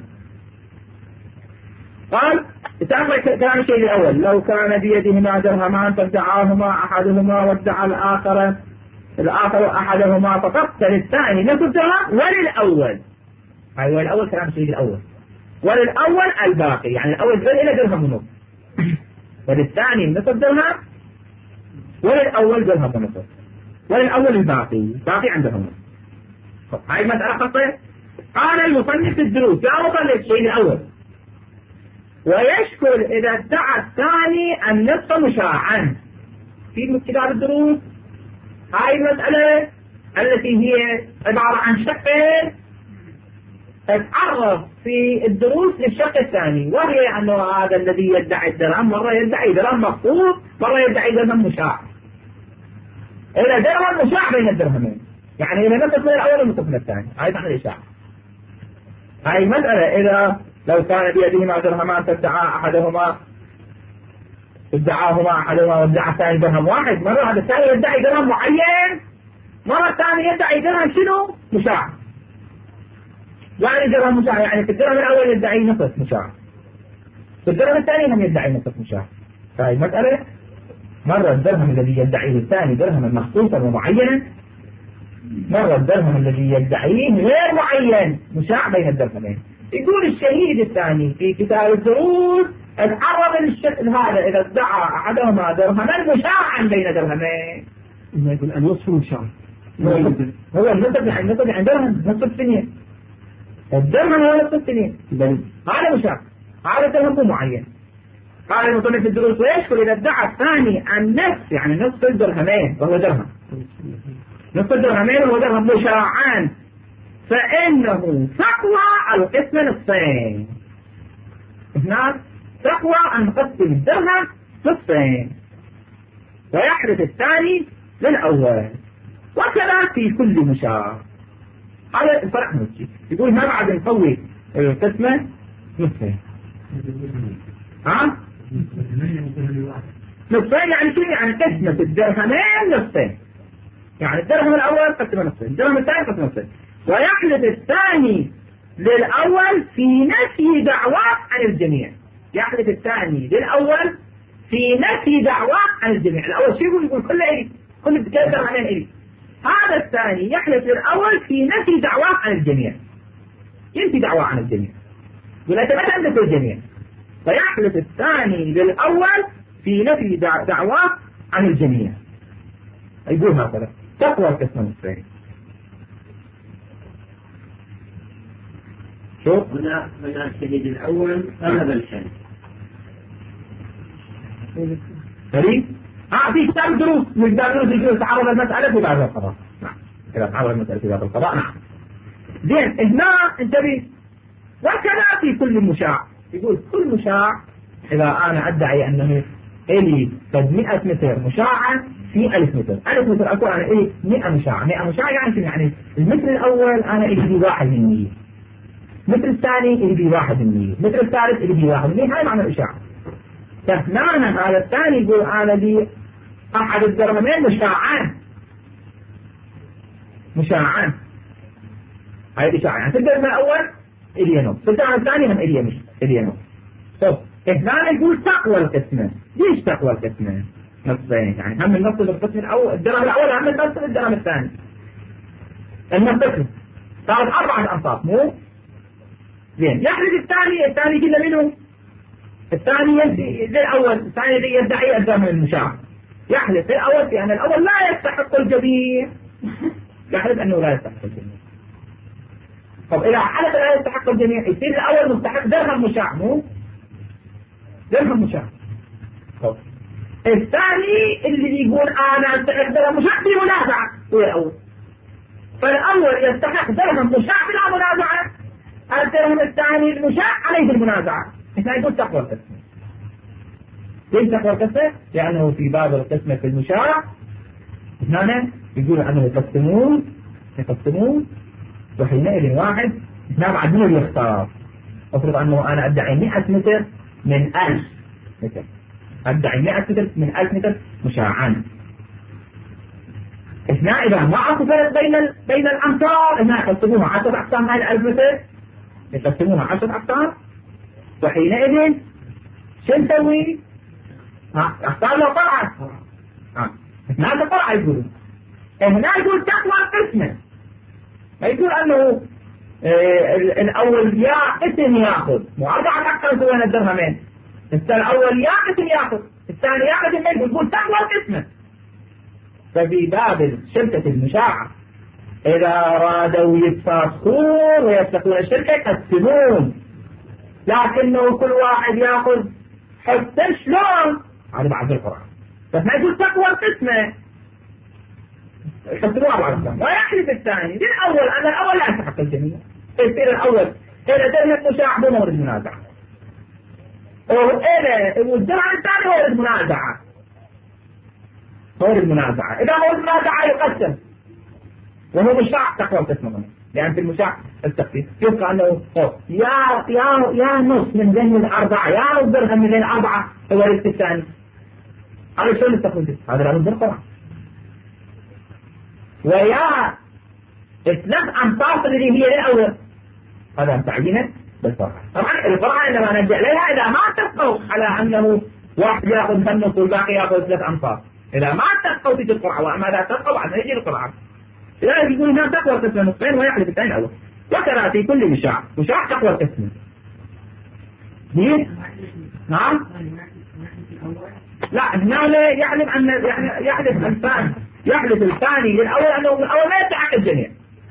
قال تأمل كلام الشيء الأول، لو كان بيدهما درهمان فادعاهما أحدهما وادعى الآخر الآخر أحدهما فقط، فللثاني نصف درهم وللأول. أيوة الأول كلام الشيء الأول، وللأول الباقي، يعني الأول بدل إلى درهم ونصف، وللثاني نصف درهم وللأول درهم ونصف، وللأول الباقي باقي عندهم. هاي مسألة خطيرة. قال المصنف الدروس لا مصنف الشيء الأول، ويشكل إذا ادعى الثاني النصف مشاعا. في كتاب الدروس هاي المسألة التي هي عبارة عن شقين تتعرض في الدروس للشق الثاني، وهي أنه هذا الذي يدعي الدرهم مرة يدعي درهم مخصوص، مرة يدعي درهم مشاع. إذا درهم مشاع بين الدرهمين، يعني إذا نصف من الأول ونصف من الثاني، هاي معنى الإشاعة. هاي مسألة إذا لو كان بيدهما درهمان فادعى أحدهما ادعاهما أحدهما وادعى الثاني درهم واحد، مرة هذا الثاني يدعي درهم معين، مرة الثاني يدعي درهم شنو؟ مشاع. يعني درهم مشاع، يعني في الدرهم الأول يدعي نصف مشاع، في الدرهم الثاني هم يدعي نصف مشاع. فهي مسألة مرة الدرهم الذي يدعيه الثاني درهما مخصوصا ومعينا، مرة الدرهم الذي يدعيه غير معين مشاع بين الدرهمين. يقول الشهيد الثاني في كتاب الدروس اتعرض للشكل هذا إذا ادعى أحدهما درهما مشاعا بين درهمين. يقول النصف مشاع، هو النصف يعني النصف يعني درهم نصف السنين، الدرهم هو نصف السنين، هذا مشاع، هذا درهم مو معين. قال المصنف في الدروس ويشكل إذا ادعى الثاني النصف يعني نصف الدرهمين وهو درهم، نصف الدرهمين وهو درهم مشاعان، فإنه تقوى القسم نصفين. هناك تقوى أن نقسم الدرهم نصفين ويحدث الثاني للأول، وكذا في كل مشاع. هذا الفرق نفسي. يقول ما بعد نقوي القسمة نصفين. ها؟ نصفين يعني شو؟ يعني قسمة الدرهمين نصفين، يعني الدرهم الأول قسمة نصفين، الدرهم الثاني قسمة نصفين، ويحدث الثاني للأول في نفي دعواه عن الجميع. يحدث الثاني للأول في نفي دعواه عن الجميع. الأول شو يقول؟ يقول كله إلي، كل درهمين إلي. هذا الثاني يحدث للأول في نفي دعواه عن الجميع، ينفي دعواه عن الجميع، ولا تبدأ في الجميع. فيحدث الثاني للأول في نفي دعواه عن الجميع. يقول هكذا تقوى القسم النصفين. شوف هنا هنا الشهيد الأول طلب الشهيد. فريق اه في كتاب الدروس، في كتاب الدروس يقول تعرض المسألة في باب القضاء. نعم إذا تعرض المسألة في باب القضاء. نعم زين هنا انتبه، وكذا في كل مشاع. يقول كل مشاع إذا أنا أدعي أنه إلي قد مئة متر مشاعا في ألف متر، ألف متر أقول أنا إلي مئة مشاع، مئة مشاع يعني يعني المتر الأول أنا إلي واحد من مية، مثل الثاني اللي بي واحد بالمية، مثل الثالث اللي بي واحد بالمية. هاي معنى الإشاعة. فهنا هذا الثاني يقول أنا لي أحد الدرهمين مشاعان، مشاعان. هاي الإشاعة يعني في الدرهم الأول إلي نص، في الدرهم الثاني هم إلي مش إلي نص. طب هنا يقول تقوى القسمة. ليش تقوى القسمة؟ نصين، يعني هم النص القسم الأول، الدرهم الأول هم النص الدرهم الثاني. النص صارت أربعة أنصاف مو؟ زين يحدث الثاني، الثاني كله منه؟ الثاني يدعي الأول، الثاني الذي يدعي الدرهم المشاع، يحلف الأول في أن الأول لا يستحق الجميع، يحلف أنه لا يستحق الجميع. طب إذا حلف لا يستحق الجميع يصير الأول مستحق درهم مشاع، مو درهم مشاع. طب الثاني اللي يقول أنا أستحق درهم مشاع في منازعة هو الأول، فالأول يستحق درهم مشاع بلا منازعة، الدرهم الثاني المشاع عليه المنازعة. إحنا يقول تقوى القسمة. ليش تقوى القسمة؟ لأنه في باب القسمة في المشاع هنا يقول أنه يقسمون يقسمون وحينئذ واحد هنا بعد من يختار. أفرض أنه أنا أدعي مئة متر من ألف متر، أدعي مئة متر من ألف متر مشاعا. هنا إذا ما أكو فرق بين ال... بين الأمتار، هنا يقسموها عشرة أقسام هاي الألف متر، يقسموها عشرة أقسام، وحينئذ شو نسوي؟ ها اختار له قرعة. ها هنا قرعة يقولون، هنا يقول تقوى القسمة، ما يقول أنه اه الأول يا قسم يأخذ، مو أربعة أقسام سوين الدرهمين، الأول يا قسم يأخذ، الثاني يا قسم يأخذ، يقول تقوى القسمة. ففي باب شركة المشاعة إذا أرادوا يتفاخرون ويفتحون الشركة يقسمون، لكنه كل واحد يأخذ حتى شلون هذا بعد القرآن. بس ما يقول تقوى القسمة يقسموها بعض القرآن ويحلف الثاني للأول أن الأول لا يستحق الجميع، يصير الأول إذا درهم مشاع دون ورد منازعة، وإذا والدرهم الثاني ورد منازعة ورد منازعة إذا ورد منازعة يقسم، وهو مشاع تقوى القسمة، لأن في المشاع التقسيم يبقى أنه يا يا يا نص من بين الأربعة، يا نص درهم من بين الأربعة هو الرزق الثاني. هذا شلون التقسيم؟ هذا لا يصير قرعة. ويا ثلاث أنصاف اللي هي الأول هذا تعيينه بالقرعة. طبعا القرعة إنما نرجع لها إذا ما اتفقوا على أنه واحد يأخذ النص والباقي يأخذ ثلاث أنصاف، إذا ما اتفقوا تجي القرعة، وأما إذا اتفقوا بعد يجي القرعة. لا يقول هنا تقوى القسمة نصفين ويحلف الثاني الأول. وكذا في كل مشاع، مشاع تقوى القسمة. ليه؟ نعم؟ لا هنا يحلف أن يحلف الثاني يحلف الثاني للأول أنه الأول لا يستحق الجميع.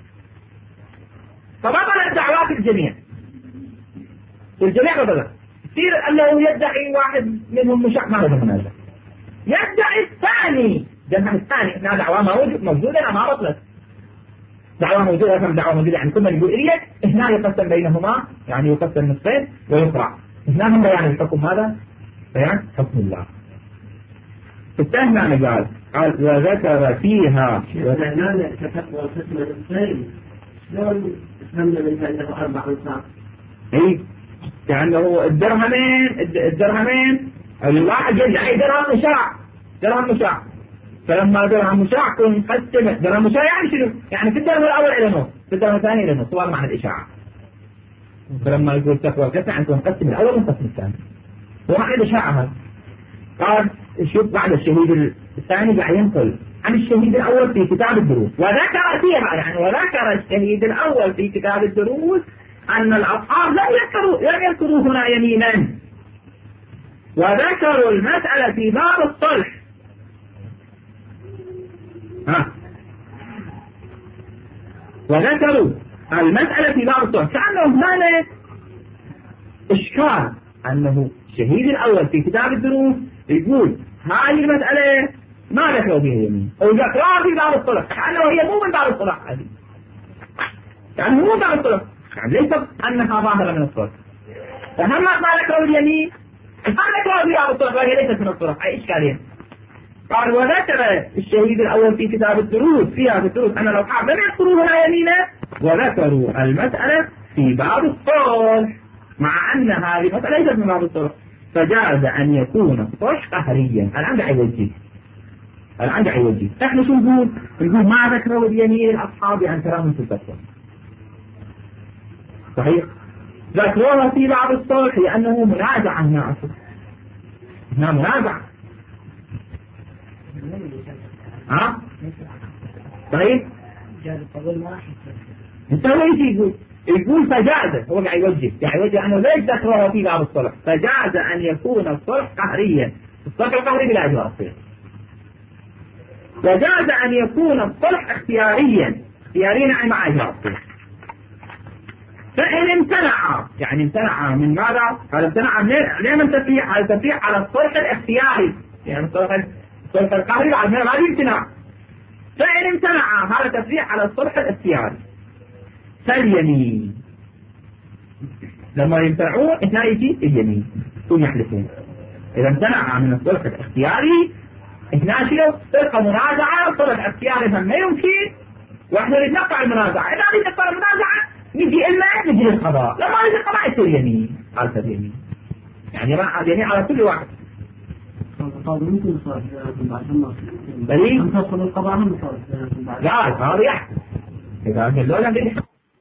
فبطلت دعوات الجميع. الجميع بطلت. يصير أنه يدعي واحد منهم مشاع ما هو منازع. يدعي الثاني، جمع الثاني هنا دعوة موجودة ما بطلت. دعوة موجودة كم دعوة موجودة يعني كل من يقول إليك هنا يقسم بينهما، يعني يقسم نصفين ويقرع. هنا هم بيان الحكم، هذا بيان حكم الله. استهنا قال قال وذكر فيها وذكرنا كتب والقسم نصفين، شلون فهمنا من عنده أربع أنصاف؟ إيه لأنه الدرهمين الدرهمين الواحد يدعي درهم مشاع درهم مشاع، فلما درهم مشاع كن قسمه درهم مشاع يعني شنو؟ يعني في الدرهم الأول إلى نص، في الدرهم الثاني إلى نص، هو معنى الإشاعة. فلما يقول تقوى القسم عنكم قسم الأول والقسم الثاني، هو معنى الإشاعة هذا. قال شوف بعد الشهيد الثاني قاعد ينقل عن الشهيد الأول في كتاب الدروس، وذكر فيها يعني وذكر الشهيد الأول في كتاب الدروس أن الأصحاب لم يذكروا لم يذكروا هنا يمينا، وذكروا المسألة في باب الصلح. ها وذكروا المسألة في باب الصلح كأنه هنا إشكال أنه الشهيد الأول في كتاب الدروس يقول هذه المسألة ما ذكروا بها يمين، أو ذكرها في باب الصلح كأنه هي مو من باب الصلح، هذه يعني مو من باب الصلح، يعني ليس أنها ظاهرة من الصلح. فهم ما ذكروا اليمين ما ذكروا في باب الصلح وهي ليست من الصلح، أي إشكالية. قال وذكر الشهيد الأول في كتاب الدروس فيها في الدروس أن الأصحاب لم يذكروا هنا يمينا، وذكروا المسألة في باب الصلح مع أن هذه المسألة ليست من باب الصلح، فجاز أن يكون الصلح قهريا. الآن دعي وجه الآن دعي وجه احنا شو نقول؟ نقول ما ذكروا اليمين الأصحاب عن كلامهم في الفتوى صحيح، ذكروها في باب الصلح لأنه منازع هنا أصلا، هنا منازع. ها طيب انت ايش يقول؟ يقول فجاز، هو قاعد يوجه قاعد يوجه انه ليش ذكرها في باب الصلح، فجاز ان يكون الصلح قهريا، الصلح القهري بلا اجراء الصلح وجاز أن يكون الصلح اختياريا، اختياريا يعني مع إجراء الصلح. فإن امتنع، يعني امتنع من ماذا؟ هذا امتنع ليه من تفريع؟ هذا تفريع على الصلح الاختياري، يعني الصلح الصلح القهري بعد ما هذه امتناع. فإن امتنع هذا تفريع على الصلح الاختياري. فاليمين لما يمتنعون اثنين يجي اليمين ثم يحلفون. إذا امتنع من الصلح الاختياري اثنين شيء تلقى منازعة، الصلح الاختياري ما يمكن، واحنا نتنقع المنازعة. إذا نتنقع المنازعة نجي إلا نجي للقضاء، لما نجي القضاء يصير يمين، هذا اليمين يعني ما عاد يمين على كل واحد. القاضي ممكن يصالح بعد ما بلي أن تصل القضاء هم يصالح بعد. لا القاضي يحكم إذا قال له لا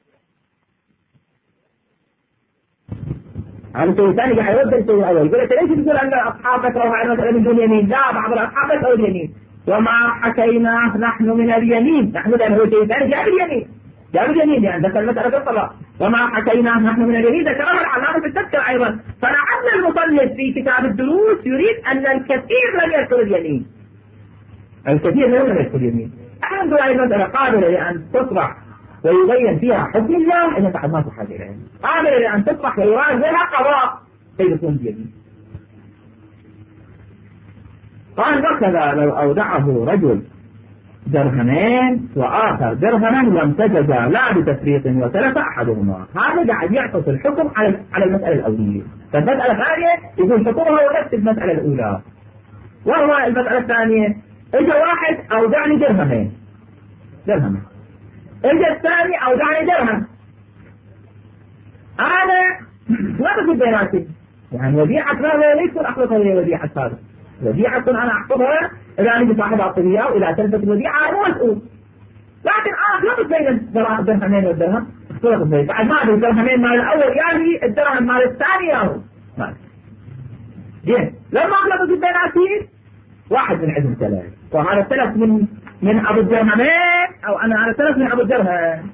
هذا شيء ثاني قاعد يرد الشيء الأول. يقول لك ليش تقول أن أصحاب يكرهوا على المسألة من دون يمين؟ لا، بعض الأصحاب يكرهوا اليمين. وما حكيناه نحن من اليمين، نحن لأنه هو شيء ثاني جاب اليمين، جاب اليمين يعني ذكر مسألة الطلاق. وما حكيناه نحن من اليمين ذكرها العلامة في التذكرة أيضا. فلعل المصنف في كتاب الدروس يريد أن الكثير لم يذكر اليمين، الكثير لم يذكر اليمين. احنا نقول هذه المسألة قابلة لأن تصبح ويبين فيها حكم الله إذا بعد ما تحاج إليها، قابلة لأن تصبح ويراد بها قضاء سيكون بيمين. قال وكذا لو أودعه رجل درهمين وآخر درهما وامتجزا لا بتفريط وتلف أحدهما، هذا قاعد يعطف الحكم على على المسألة الأولية. فالمسألة الثانية يقول حكمها ونفس المسألة الأولى. وهو المسألة الثانية إجا واحد أودعني درهمين درهمين إجا الثاني أودعني درهم، أنا ما بصير بيناتي يعني وديعة هذا ليس أحفظها هي وديعة هذا، وديعة أنا أحفظها إذا أنا صاحب أعطيها وإذا تلفت الوديعة أنا مسؤول. لكن أنا خلط بين الدرهمين والدرهم، اختلط بين بعد ما أدري الدرهمين مال الأول يعني الدرهم مال الثاني ياهو مال. زين لما خلطت بيناتي واحد من عندهم ثلاث، وهذا ثلاث من من أبو الدرهمين أو أنا أنا ثلاث من أبو الدرهم.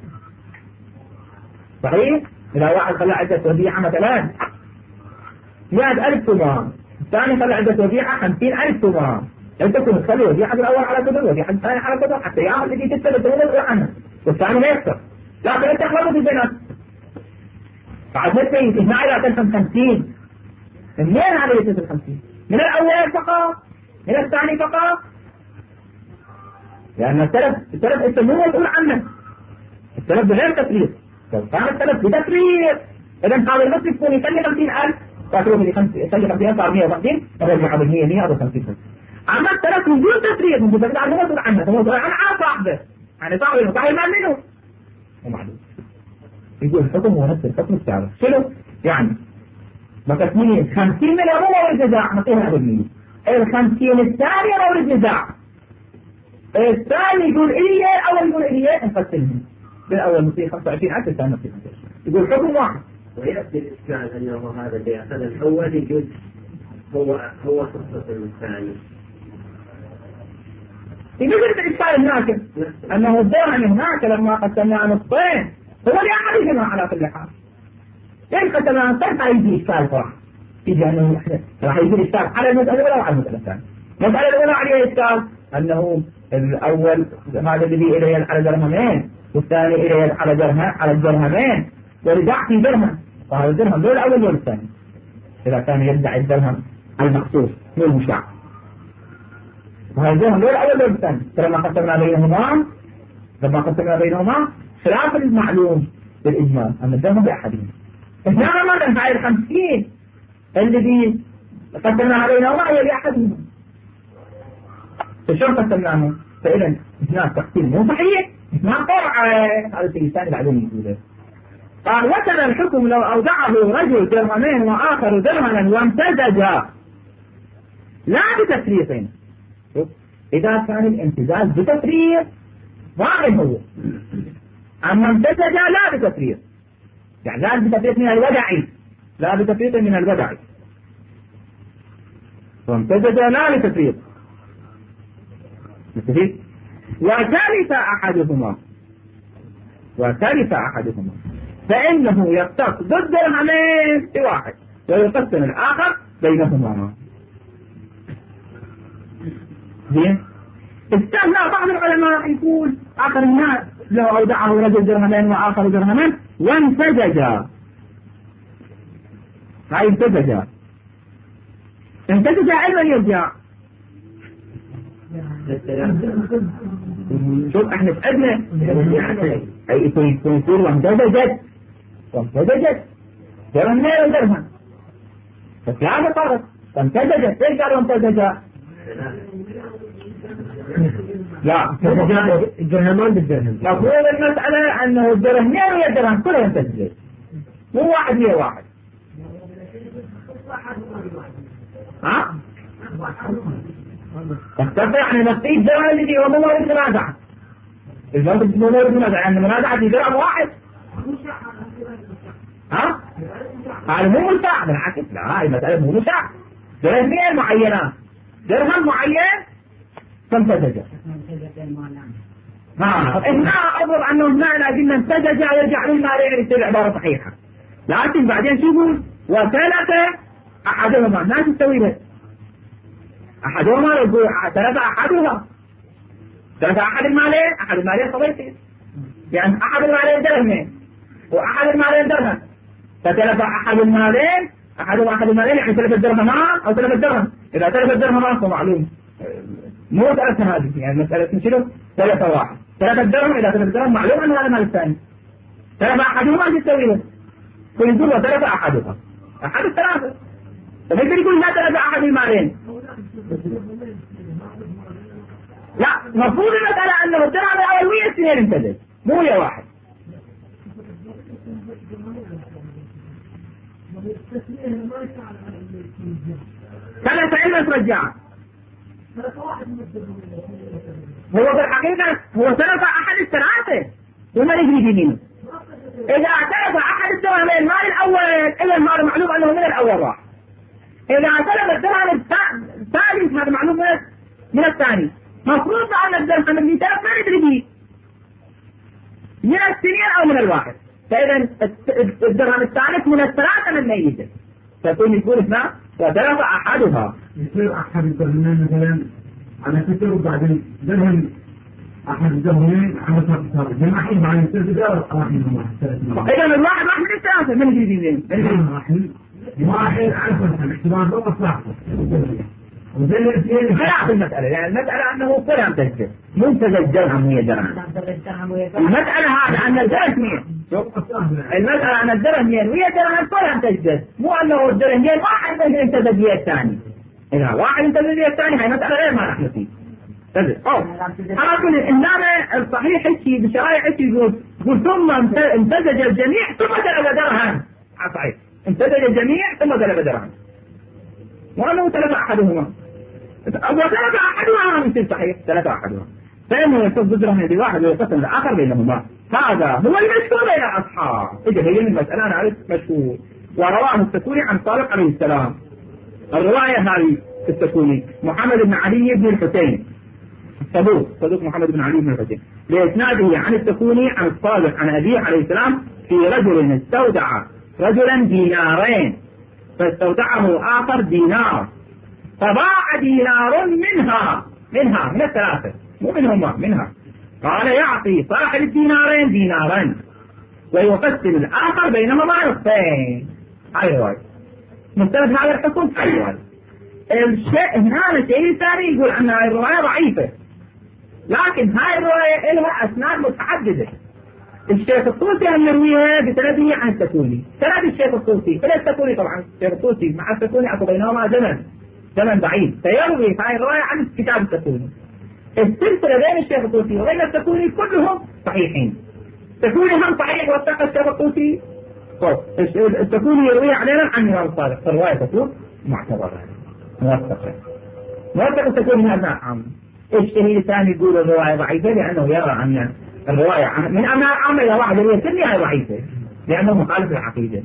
صحيح؟ إذا واحد خلى عدة وديعة مثلا مئة ألف تومان، الثاني خلى عدة وديعة خمسين ألف تومان، أنت كنت تخلي وديعة الأول على كذا وديعة الثاني على كذا حتى ياخذ اللي تكتب الدولة عنه والثاني ما يكسب. لكن أنت خلطت البينات بعد ما تبين هنا إذا تلفن خمسين، منين هذا يتلفن خمسين؟ من الأول فقط؟ من الثاني فقط؟ لأن السلف السلف أنت مو مسؤول عنه، السلف بغير تفريط. كان السلف بتفريط، إذا هذا المسلم يكون يخلي خمسين ألف فاتروه اللي يخلي خمسين ألف صار مئة وخمسين فرجع بالمئة مئة وخمسين ألف. أما السلف من دون تفريط من دون عنه مسؤول عنه، هو مسؤول عن صاحبه، يعني صاحبه صاحب المال منه ومعلوم. يقول الحكم هو نفس الحكم السابق. شنو؟ يعني مقسمين خمسين من أبوه مورد نزاع نعطيها بالمئة، الخمسين الثانية مورد نزاع، الثاني يقول إيه الأول يقول إيه نقسمهم، بالأول نصير خمسة وعشرين ألف الثاني نصير خمسة وعشرين. يقول حكم واحد. ويأتي الإشكال أنه هذا اللي أخذ الأول يجوز هو هو قصة الثاني. يقول الإشكال هناك أنه الدرهم هناك لما قسمنا نصين هو لأحدهما على كل حال. ليش قسمنا نصين فيجي إشكال صراحة. يجي أنه راح يجي إشكال على المسألة الأولى وعلى المسألة الثانية. المسألة الأولى عليها إشكال أنه الأول هذا الذي إليه على درهمين والثاني إليه على درهم على الدرهمين ورجع في درهم، فهذا الدرهم لو الأول ولا الثاني. إذا كان يدعي الدرهم المخصوص مو المشاع، وهذا الدرهم لو الأول ولا الثاني. فلما قسمنا بينهما لما قسمنا بينهما خلاف المعلوم بالإجمال أن الدرهم بأحدهم. إحنا ما نفعل الخمسين الذي قسمنا بينهما هي بأحدهم. فشو قسمناهم؟ فإذا هناك تقسيم مو صحيح، هناك قرعة، هذا الشيء الثاني بعدين يقوله. قال وكذا الحكم لو أودعه رجل درهمين وآخر درهما وامتزجا لا بتفريط. إذا كان الامتزاج بتفريط ظاهر هو، أما امتزجا لا بتفريط، يعني لا بتفريط من الودع، لا بتفريط من الودع، وامتزجا لا بتفريط. مستفيد؟ وثالث أحدهما وثالث أحدهما فإنه يختص ضد درهمين بواحد ويقسم الآخر بينهما. زين؟ استثنى بعض العلماء يقول آخر الناس لو أودعه رجل درهمين وآخر درهمين وانسججا، هاي انسججا انسججا علما يرجع. شوف احنا فقدنا اي يكون يقول وانسججت وانسججت درهمين ودرهم، بس هذا فرق وانسججت ايش قال وانسججا؟ لا الدرهمان بالدرهم. مفهوم المسألة أنه الدرهمين ويا الدرهم كلهم تسجيل، مو واحد ويا واحد. ها؟ تستطيع يعني نفسي الدرهم الذي هو مورد منازعة. المورد مورد منازعة يعني منازعة في درهم واحد. ها؟ هذا مو مشاع بالعكس، لا هاي مسألة مو مشاع. درهمين معينات، درهم معين فانسجج. ها هنا أظهر أنه هنا لكن انسجج يرجع للمارين يصير عبارة صحيحة، لكن بعدين شو يقول؟ وثلاث أحدهما ما تستوي له أحدهما يقول ثلاثة أحدها ثلاثة أحد المالين، أحد المالين صبيتين يعني أحد المالين درهمين وأحد المالين درهم، فثلاثة أحد المالين أحدهم أحد المالين يعني ثلاثة درهمان أو ثلاثة درهم. إذا ثلاثة درهمان فمعلوم مو مسألة هذه، يعني مسألة شنو؟ ثلاثة واحد ثلاثة درهم، إذا ثلاثة درهم معلوم أن هذا مال الثاني. ثلاثة أحدهما تسوي له فيقول له ثلاثة أحدهما أحد الثلاثة، فيقدر يقول لا ثلاثة أحد المالين. لا مفروض المسألة أنه الدرهم الأول ويا اثنين امتدد مو ويا واحد. ثلاثة علما ترجع هو بالحقيقة هو ثلاثة أحد الثلاثة وما نجري منه. إذا اعترف أحد الدرهم المال الأول إذا المال معلوم أنه من الأول راح. إذا اعترف الدرهم الثالث هذا معلوم من الثاني. مفروض أن الدرهم اللي ثلاث ما ندري فيه من السنين أو من الواحد، فإذا الدرهم الثالث من الثلاثة من يجد فيكون يقول هنا وثلاثة أحدها. يصير أحد الدرهمين مثلا على فكرة وبعدين درهم أحد الدرهمين على فكرة جماعين بعدين يصير بدار واحد واحد. إذا الواحد راح من الثلاثة من الجديدين. واحد واحد على فكرة الاحتمال هو مصلحته. وزي الاثنين خلاف المسألة، يعني المسألة أنه كلام تجد مو تجد درهم ويا درهم. المسألة هذا أن الدرهمين المسألة أن الدرهمين ويا درهم كلام تجد، مو أنه الدرهمين واحد انتدب ويا الثاني. إذا واحد انتدب ويا الثاني هاي مسألة غير ما نحن فيه. تجد أو أنا أقول إنما الصحيح هيك بشرائع هيك يقول يقول ثم امتزج الجميع ثم ضرب درهم. صحيح امتزج الجميع ثم ضرب درهم وأنه ثلاثة أحدهما أو ثلاثة أحدهما مثل صحيح ثلاثة أحدهما، فإنه يصف درهم بواحد ويقسم الآخر بينهما. هذا هو المشهور بين الأصحاب. إذا هي المسألة أنا عرفت مشهور ورواه السكوني عن طارق عليه السلام. الرواية هذه السكوني محمد بن علي بن الحسين صدوق صدوق محمد بن علي بن الحسين لإسناده عن السكوني عن الصادق عن أبيه عليه السلام في رجل استودع رجلا دينارين فاستودعه آخر دينار فباع دينار منها منها من الثلاثة مو منهما منها، قال يعطي صاحب الدينارين دينارا ويقسم الآخر بينهما نصفين. هاي الرواية مستند هذا الحكم. هاي الرواية الشيء هنا شيء ثاني يقول أن هاي الرواية ضعيفة، لكن هاي الرواية لها أسناد متعددة. الشيخ الطوسي هم يرويها بسنده عن السكوني، سند الشيخ الطوسي إلى السكوني طبعا الشيخ الطوسي مع السكوني أكو بينهما زمن زمن بعيد، فيروي هاي الرواية عن كتاب السكوني. السلسلة بين الشيخ الطوسي وبين السكوني كلهم صحيحين. السكوني هم صحيح وثق الشيخ الطوسي، السكوني يروي علينا عن الإمام الصادق فالرواية تكون معتبرة موثقة. موثق السكوني من أبناء عام. الشهيد الثاني يقول الرواية ضعيفة لأنه يرى أن الرواية من أبناء عام إلى واحد يروي سنية ضعيفة لأنه مخالف العقيدة.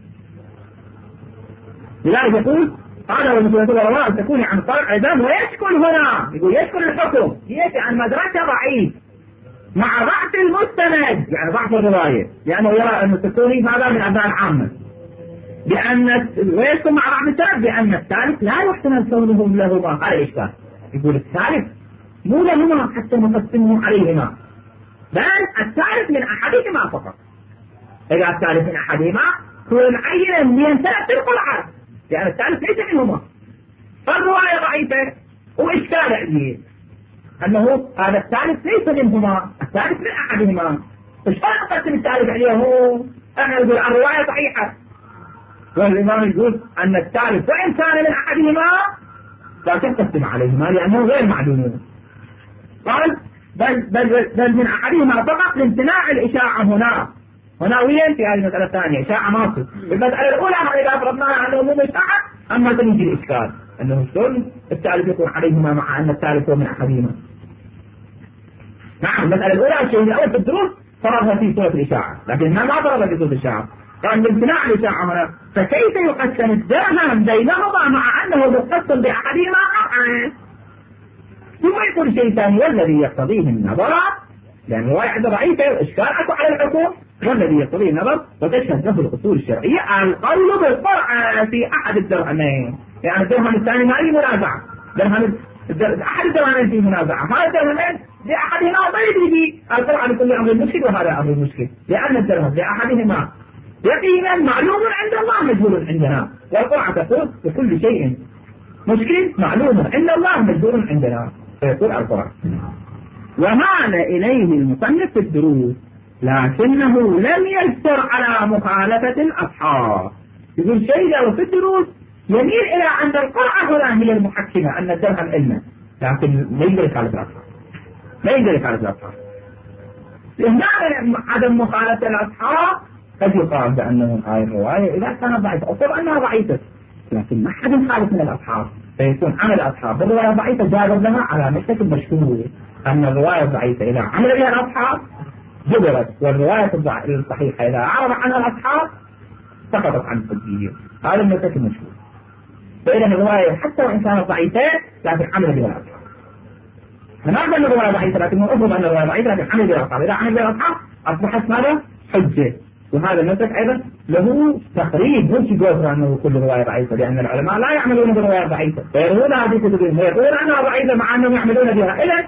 لذلك يقول هذا هو مثل الرواية السكوني عن طارق عدام ويشكل هنا يقول يشكل الحكم يأتي عن مدرسة ضعيف مع ضعف المستند يعني ضعف الرواية لأنه يرى أن السكوني هذا من أبناء العامة بأن ويشكل مع ضعف السند بأن الثالث لا يحتمل كونهم لهما. هذا الإشكال يقول الثالث مو لهما حتى نقسمه عليهما، بل الثالث من أحدهما فقط. إذا الثالث من أحدهما هو معينا من تأتي القرعة، لأن الثالث ليس منهما. فالرواية ضعيفة وإشكال عليه أنه هذا الثالث ليس منهما، الثالث من أحدهما. فشلون نقسم الثالث عليه؟ هو أنا أقول الرواية صحيحة، والإمام يقول أن الثالث وإن كان من أحدهما لا تقسم عليهما لأنه غير معلوم. قال بل, بل, بل من أحدهما فقط لامتناع الإشاعة هنا. هنا وين في هذه المسألة الثانية إشاعة ماصر. المسألة الأولى إذا أفرضناها أنه مو إشاعة، أما تنجي الإشكال أنه شلون الثالث يكون عليهما مع أن الثالث هو من أحدهما. نعم المسألة الأولى الشيء الأول في الدروس فرضها في سورة الإشاعة، لكنها ما فرضها في سورة الإشاعة. قال بامتناع الإشاعة هنا، فكيف يقسم الدرهم بينهما مع أنه مقسم بأحدهما قطعا؟ ثم يقول شيء ثاني والذي يقتضيه النظر، لأن الرواية عنده ضعيفة وإشكال أكو على الحكم، والذي يقتضيه النظر وتشهد له الأصول الشرعية القول بالقرعة في أحد الدرهمين. يعني الدرهم الثاني ما لي منازعة، درهم أحد الدرهمين في منازعة، هذا الدرهمين لأحدهما ضيب يجي القرعة لكل أمر مشكل وهذا أمر مشكل، لأن الدرهم لأحدهما يقينا معلوم عند الله مجهول عندنا، والقرعة تقول بكل شيء مشكل معلوم عند الله مجهول عندنا، فيقول القرعة. ومال إليه المصنف في الدروس لكنه لم يجسر على مخالفة الأصحاب. يقول شيء لو في الدروس يميل إلى أن القرعة هنا هي المحكمة، أن الدرهم علما، لكن ما يقدر يخالف الأصحاب، ما يقدر يخالف الأصحاب. لأن عدم مخالفة الأصحاب قد يقال بأنه هاي الرواية إذا كانت ضعيفة أصبح أنها ضعيفة، لكن ما حد يخالف من الأصحاب، فيكون عمل الأصحاب بالرواية ضعيفة جابر لها على مشتك المشهور أن الرواية ضعيفة إذا عمل بها الأصحاب جبرت، والرواية الصحيحة إذا أعرض عنها الأصحاب سقطت عن الحجية. هذا المشتك المشهور. فإذا الرواية حتى وإن كانت ضعيفة لكن عمل بها الأصحاب. فنعرف أن الرواية ضعيفة لكن نفهم أن الرواية ضعيفة لكن عمل بها الأصحاب. إذا عمل بها الأصحاب أصبحت ماذا؟ حجة. وهذا المسلك أيضا له تقريب مش يقول أنه كل رواية ضعيفة، لأن العلماء لا يعملون بالرواية ضعيفة فيرون هذه كتبهم ويقولون أنها ضعيفة مع أنهم يعملون بها. إذا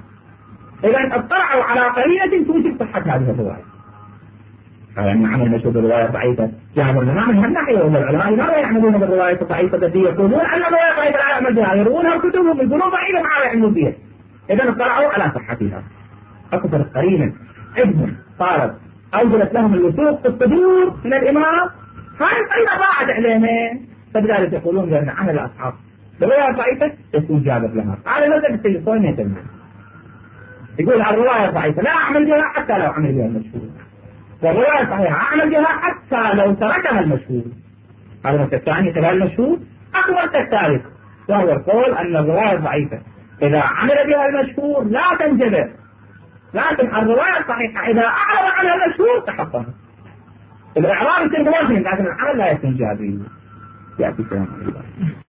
إذا اطلعوا على قرينة توجب صحة هذه الرواية. يعني عمل مشهور بالرواية ضعيفة جابر لنا من هالناحية، وأن العلماء لا يعملون بالرواية الضعيفة التي يقولون أن الرواية ضعيفة لا يعمل بها، يرونها كتبهم يقولون ضعيفة مع يعملوا بها. إذا اطلعوا على صحتها. أكثر قرينة ابن طالب أوجدت لهم الوثوق في الصدور من الإمام، هاي القرينة ضاعت عليهم، فبذلك يقولون بأن عمل الأصحاب الرواية ضعيفة يكون جابر لها. على مذهب السيطان يتم يقول الرواية ضعيفة لا أعمل بها حتى لو عمل بها المشهور، والرواية صحيحة أعمل بها حتى لو تركها المشهور. هذا المثل الثاني تبع المشهور. أخبرت الثالث وهو القول أن الرواية ضعيفة إذا عمل بها المشهور لا تنجبر، لكن الرواية الصحيحة إذا أعرض عنها المشهور تحطم. الإعراب يكون واجب لكن العمل لا يكون جابري. يأتي كلام الله.